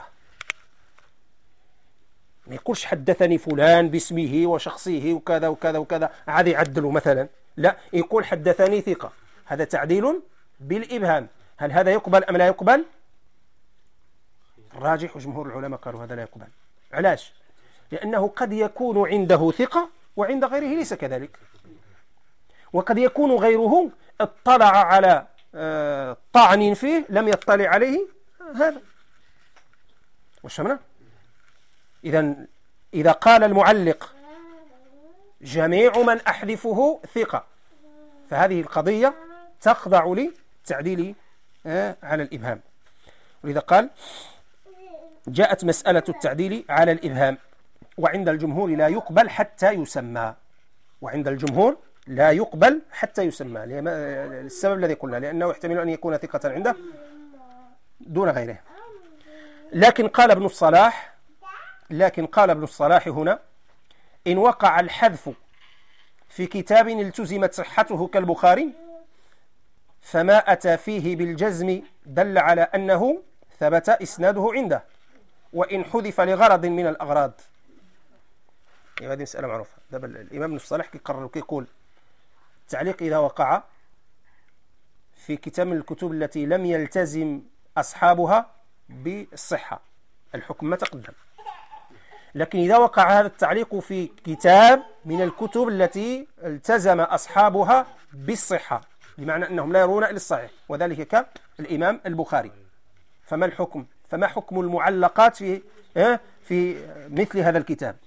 ما يقولش حدثني فلان باسمه وشخصه وكذا وكذا وكذا عادي يعدله مثلا، لا، يقول حدثني ثقة، هذا تعديل بالإبهام. هل هذا يقبل أم لا يقبل؟ الراجح وجمهور العلماء قالوا هذا لا يقبل. علاش؟ لأنه قد يكون عنده ثقة وعند غيره ليس كذلك، وقد يكون غيره اطلع على طعن فيه لم يطلع عليه هذا. وش فهمنا؟ إذن إذا قال المعلق جميع من أحذفه ثقة، فهذه القضية تخضع للتعديل على الإبهام. ولذا قال جاءت مسألة التعديل على الإبهام، وعند الجمهور لا يقبل حتى يسمى. وعند الجمهور لا يقبل حتى يسمى السبب الذي قلنا، لأنه يحتمل أن يكون ثقة عنده دون غيره. لكن قال ابن الصلاح لكن قال ابن الصلاح هنا إن وقع الحذف في كتاب التزمت صحته كالبخاري فما أتى فيه بالجزم دل على أنه ثبت إسناده عنده، وإن حذف لغرض من الأغراض. يعني هذه مسألة معروفة. دابا الإمام ابن الصلاح كيقرر كيقول التعليق إذا وقع في كتاب من الكتب التي لم يلتزم أصحابها بالصحة الحكم ما تقدم، لكن إذا وقع هذا التعليق في كتاب من الكتب التي التزم أصحابها بالصحة، بمعنى أنهم لا يرون إلى الصحيح، وذلك كالإمام البخاري، فما الحكم؟ فما حكم المعلقات في في مثل هذا الكتاب؟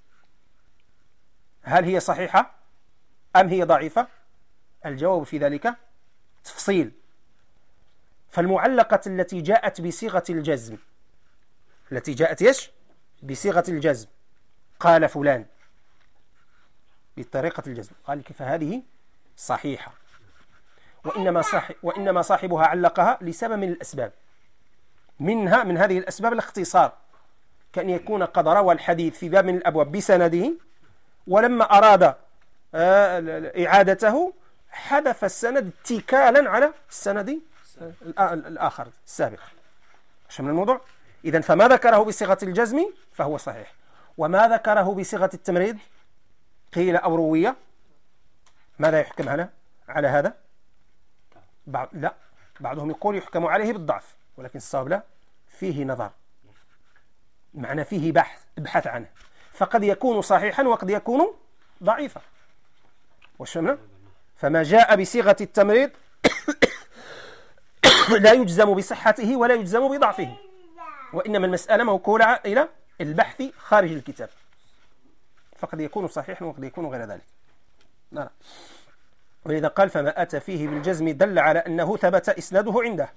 هل هي صحيحة أم هي ضعيفة؟ الجواب في ذلك تفصيل. فالمعلقة التي جاءت بصيغة الجزم التي جاءت يش بصيغة الجزم قال فلان بطريقة الجزم، قال كيف هذه صحيحة، وإنما, صاحب وإنما صاحبها علقها لسبب من الأسباب، منها من هذه الأسباب الاختصار، كأن يكون قد روى الحديث في باب من الأبواب بسنده، ولما أراد إعادته حذف السند اتكالا على السند الآخر السابق. شمل الموضوع؟ إذن فما ذكره بصيغة الجزم فهو صحيح، وما ذكره بصيغة التمريض قيل أو روية ماذا يحكم هنا على هذا؟ بعض لا بعضهم يقول يحكم عليه بالضعف، ولكن الصواب لا، فيه نظر، معنى فيه بحث ابحث عنه، فقد يكون صحيحا وقد يكون ضعيفا. وشمنا؟ فما جاء بصيغة التمريض لا يجزم بصحته ولا يجزم بضعفه، وإنما المسألة موكولة إلى البحث خارج الكتاب، فقد يكون صحيحا وقد يكون غير ذلك. نعم. ولذا قال فما أتى فيه بالجزم دل على أنه ثبت إسناده عنده،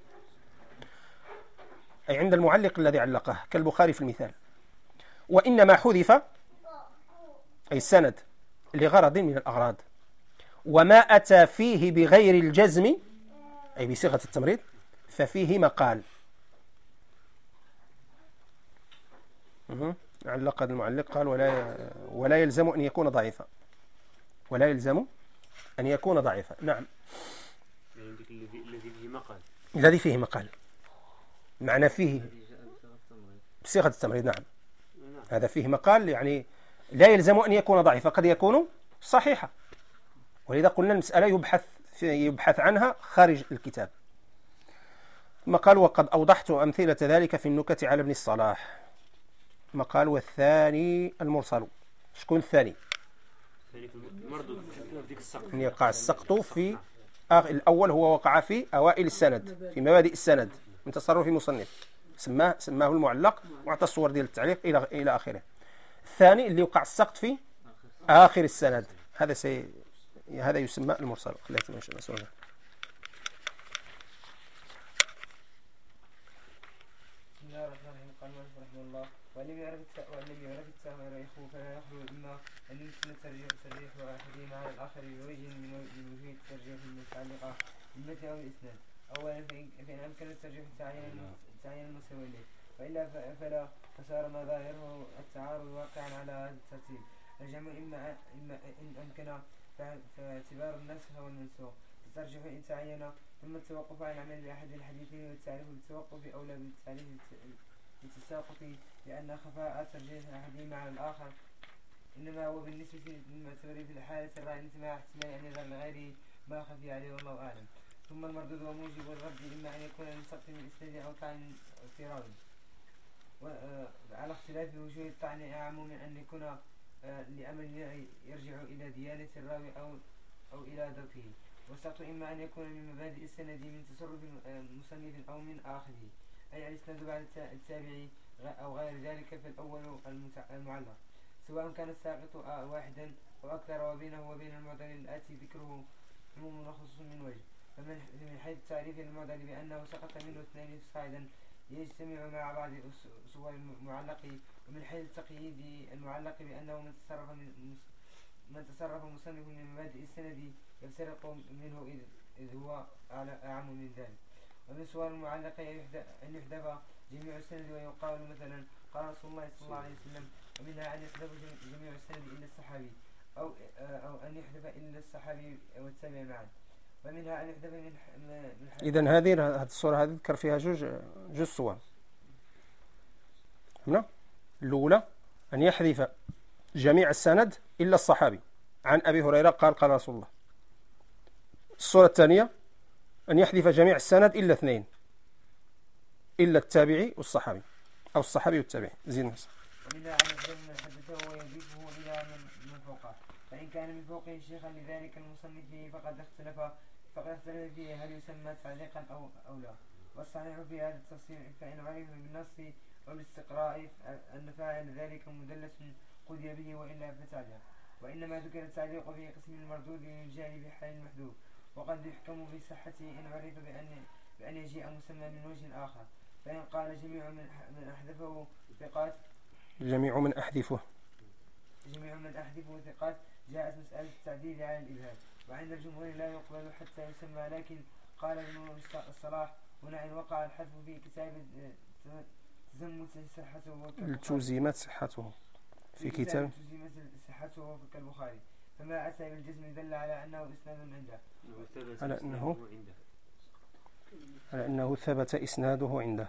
أي عند المعلق الذي علقه كالبخاري في المثال. وإنما حذف أي السند لغرض من الأغراض، وما أتى فيه بغير الجزم أي بصيغة التمريض ففيه مقال. مه. علق المعلق قال ولا ولا يلزم أن يكون ضعيفا، ولا يلزم أن يكون ضعيفا. نعم. يعني الذي الذي فيه مقال. الذي فيه مقال معنى فيه الذي جاء بصيغة التمريض. بصيغة التمريض. نعم. نعم. هذا فيه مقال يعني لا يلزم أن يكون ضعيفا، قد يكون صحيحا، ولذا قلنا المسألة يبحث يبحث عنها خارج الكتاب. ثم قال وقد أوضحت أمثلة ذلك في النكت على ابن الصلاح. ثم قال والثاني المرسل. شكون الثاني؟ يعني في المردود في ديك السقط. أن يقع السقط في آخر. الأول هو وقع في أوائل السند، في مبادئ السند من تصرف المصنف، سماه سماه المعلق وأعطى الصور ديال التعليق إلى إلى آخره. الثاني اللي وقع السقط في آخر السند، هذا سي هذا يسمى المرسل. خليت ماشي مسؤول. بسم الله الرحمن الرحيم. قال مالك رحمه الله ولم يعرف ولم يعرف التأويل فلا يخلو إما أن يمكن ترجيح أحدهما على الآخر بوجه من وجوه الترجيح المتعلقة بالمتن أو الإسناد. أولا فإن أمكن الترجيح تعيين المساوي له، وإلا فلا فصار مظاهره التعارض واقعا على هذا الترتيب. الجمع إما إما إن أمكن فاعتبار النسخ والمنسوخ الترجيح إن تعين، ثم التوقف عن عمل أحد الحديثين والتعريف بالتوقف أولى بالتعريف بالتساقط، لأن خفاء ترجيح أحدهما على الآخر إنما هو بالنسبة للمعتبر في الحالة الراهنة مع احتمال أن يظهر لغيره ما خفي عليه والله أعلم. ثم المردود وموجب الرد إما أن يكون لسقط من إسناد أو طعن اضطراري، وعلى اختلاف وجوه الطعن أعم من أن يكون لأمر يرجع إلى ديانة الراوي أو أو إلى ذوقه. والسقط إما أن يكون من مبادئ السند من تصرف مصنف أو من آخره، أي الإسناد بعد التابعي أو غير ذلك، فالأول المعلق سواء كان الساقط واحدا أو أكثر، وبينه وبين المعضل الآتي ذكره عموم وخصوص من وجه. فمن حيث تعريف المعضل بأنه سقط منه اثنين صاعدا يجتمع مع بعض صور المعلق، ومن حيث تقييد المعلق بأنه من تصرف من تصرف مصنف من مبادئ السند يفترق منه إذ هو أعم من ذلك. ومن صور المعلق أن يحذف جميع السند ويقال مثلا قال رسول الله صلى الله عليه وسلم، ومنها أن يحذف جميع السند إلا الصحابي أو أو أن يحذف إلا الصحابي والتابع معا. ومنها أن يحذف من من إذن هذه هذه الصورة هذه ذكر فيها جوج جوج صور. هنا الأولى أن يحذف جميع السند إلا الصحابي عن أبي هريرة قال قال رسول الله. الصورة الثانية أن يحذف جميع السند إلا اثنين، إلا التابعي والصحابي أو الصحابي والتابعي. زين نفسه. ومنها أن يحذف من حدثه ويضيفه إلى من من فوقه، فإن كان من فوقه شيخا لذلك المصنف فيه فقد اختلف فقد اختلف فيه هل يسمى تعليقا أو أو لا. والصحيح في هذا التفصيل فإن عرف بالنص أو الاستقراء أن فاعل ذلك مدلس قضي به وإلا فتعليق. وإنما ذكر التعليق في قسم المردود للجانب بحال المحذوف، وقد يحكم بصحته إن عرف بأن بأن يجيء مسمى من وجه آخر. فإن قال جميع من من أحذفه ثقات جميع من أحذفه جميع من أحذفه ثقات جاءت مسألة التعديل على الإبهام، وعند الجمهور لا يقبل حتى يسمى. لكن قال ابن الصلاح هنا إن وقع الحذف في كتاب تزمت صحته التزمت صحته في كتاب تزمت صحته كالبخاري، فما أتى بالجزم دل على أنه إسناد عنده على أنه على أنه ثبت إسناده عنده.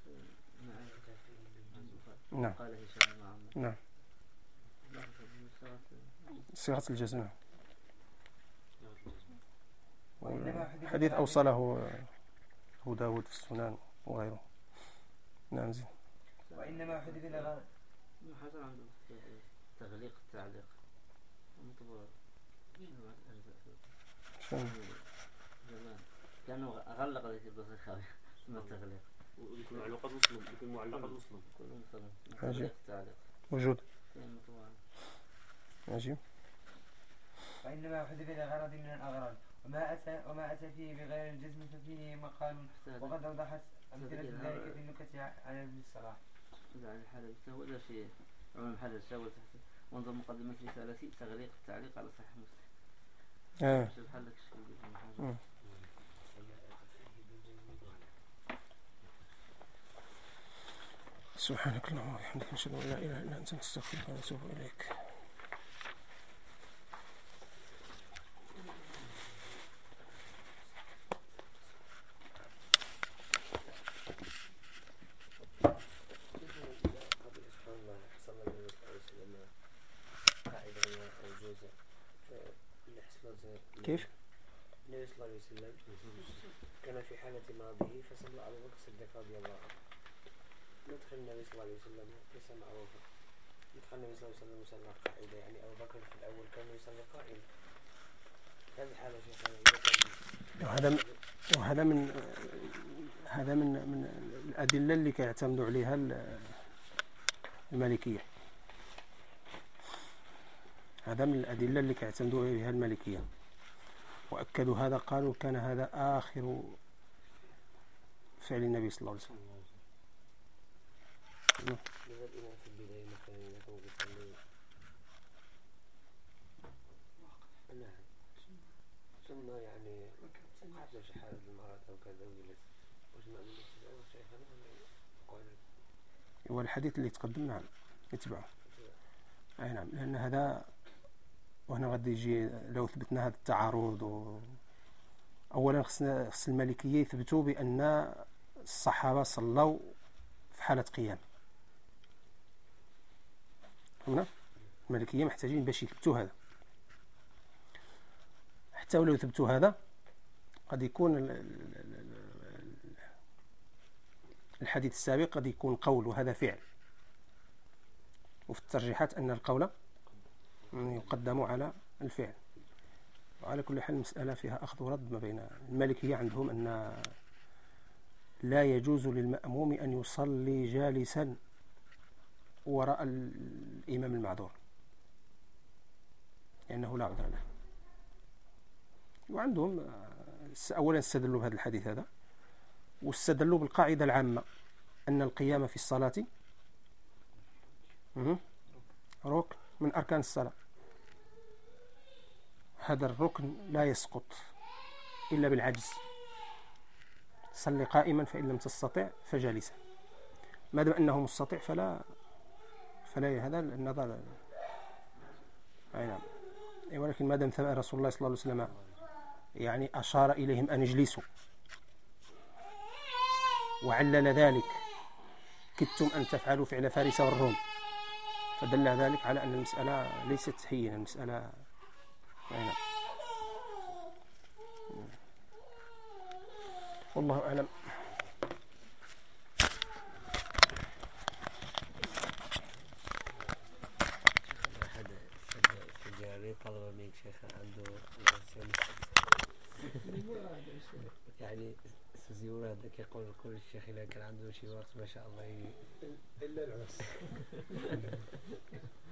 نعم نعم صيغة الجزم. حديث أوصله أبو داود في السنن وغيره. نعم زين. وإنما حدث لغا حصل عنده تغليق التعليق كانوا غلق ذيك البصيخة ثم التغليق ويكون معلقات مسلم يكون معلقات مسلم كلهم مثلا عجيب التعليق موجود عجيب. وإنما حدث لغرض من الأغراض وما أتى وما أتى فيه بغير الجزم ففيه مقال، وقد أوضحت أمثلة ذلك في النكت على ابن الصلاح. يعني الحالة هو لا شيء عموم حالة الشاول تحت منظر مقدمة رسالتي تغليق التعليق على صحيح مسلم. آه. سبحانك اللهم وبحمدك نشهد أن لا إله إلا أنت نستغفرك ونتوب إليك. كيف؟ النبي صلى الله عليه وسلم كان في حالة مرضه فصلى أبو بكر الصديق رضي الله عنه. ندخل النبي صلى الله عليه وسلم ليس معروفا. ندخل النبي صلى الله عليه وسلم يصلى قاعدة، يعني أبو بكر في الأول كان يصلي قائما. هذه الحالة شيخنا وهذا من وهذا من هذا من من الأدلة اللي كيعتمدوا عليها المالكية. هذا من الأدلة اللي كيعتمدوا عليها المالكية، وأكدوا هذا، قالوا كان هذا آخر فعل النبي صلى الله عليه وسلم. الإمام في البداية مثلا يكون يصلي نعم ثم يعني قعد شي حالة المرض أو كذا وجلس واش معنى الاستدعاء شيخنا قال هو الحديث اللي تقدم نعم يتبعه. أي نعم، لأن هذا وهنا غادي يجي لو ثبتنا هذا التعارض و... أولا خصنا خص المالكية يثبتوا بأن الصحابة صلوا في حالة قيام. هنا المالكية محتاجين باش يثبتوا هذا. حتى ولو ثبتوا هذا قد يكون الحديث السابق قد يكون قول وهذا فعل، وفي الترجيحات أن القول يقدم على الفعل. وعلى كل حال المسألة فيها أخذ ورد ما بين المالكية. عندهم أن لا يجوز للمأموم أن يصلي جالسا وراء الإمام المعذور لأنه لا عذر له. وعندهم أولا استدلوا بهذا الحديث هذا، واستدلوا بالقاعدة العامة أن القيام في الصلاة ركن من أركان الصلاة. هذا الركن لا يسقط إلا بالعجز. صلي قائما فإن لم تستطع فجالسا. ما دام أنه مستطيع فلا فلا هذا النظر. أي نعم. ولكن ما دام رسول الله صلى الله عليه وسلم يعني أشار إليهم أن يجلسوا وعلل ذلك كدتم أن تفعلوا فعل فارس والروم، فدل ذلك على أن المسألة ليست هينة. المسألة أي والله أعلم. طلب منك شيخ عنده يعني سوزيورا هذا كيقول كل الشيخ إلا كان عنده شي وقت ما شاء الله ي... إلا العرس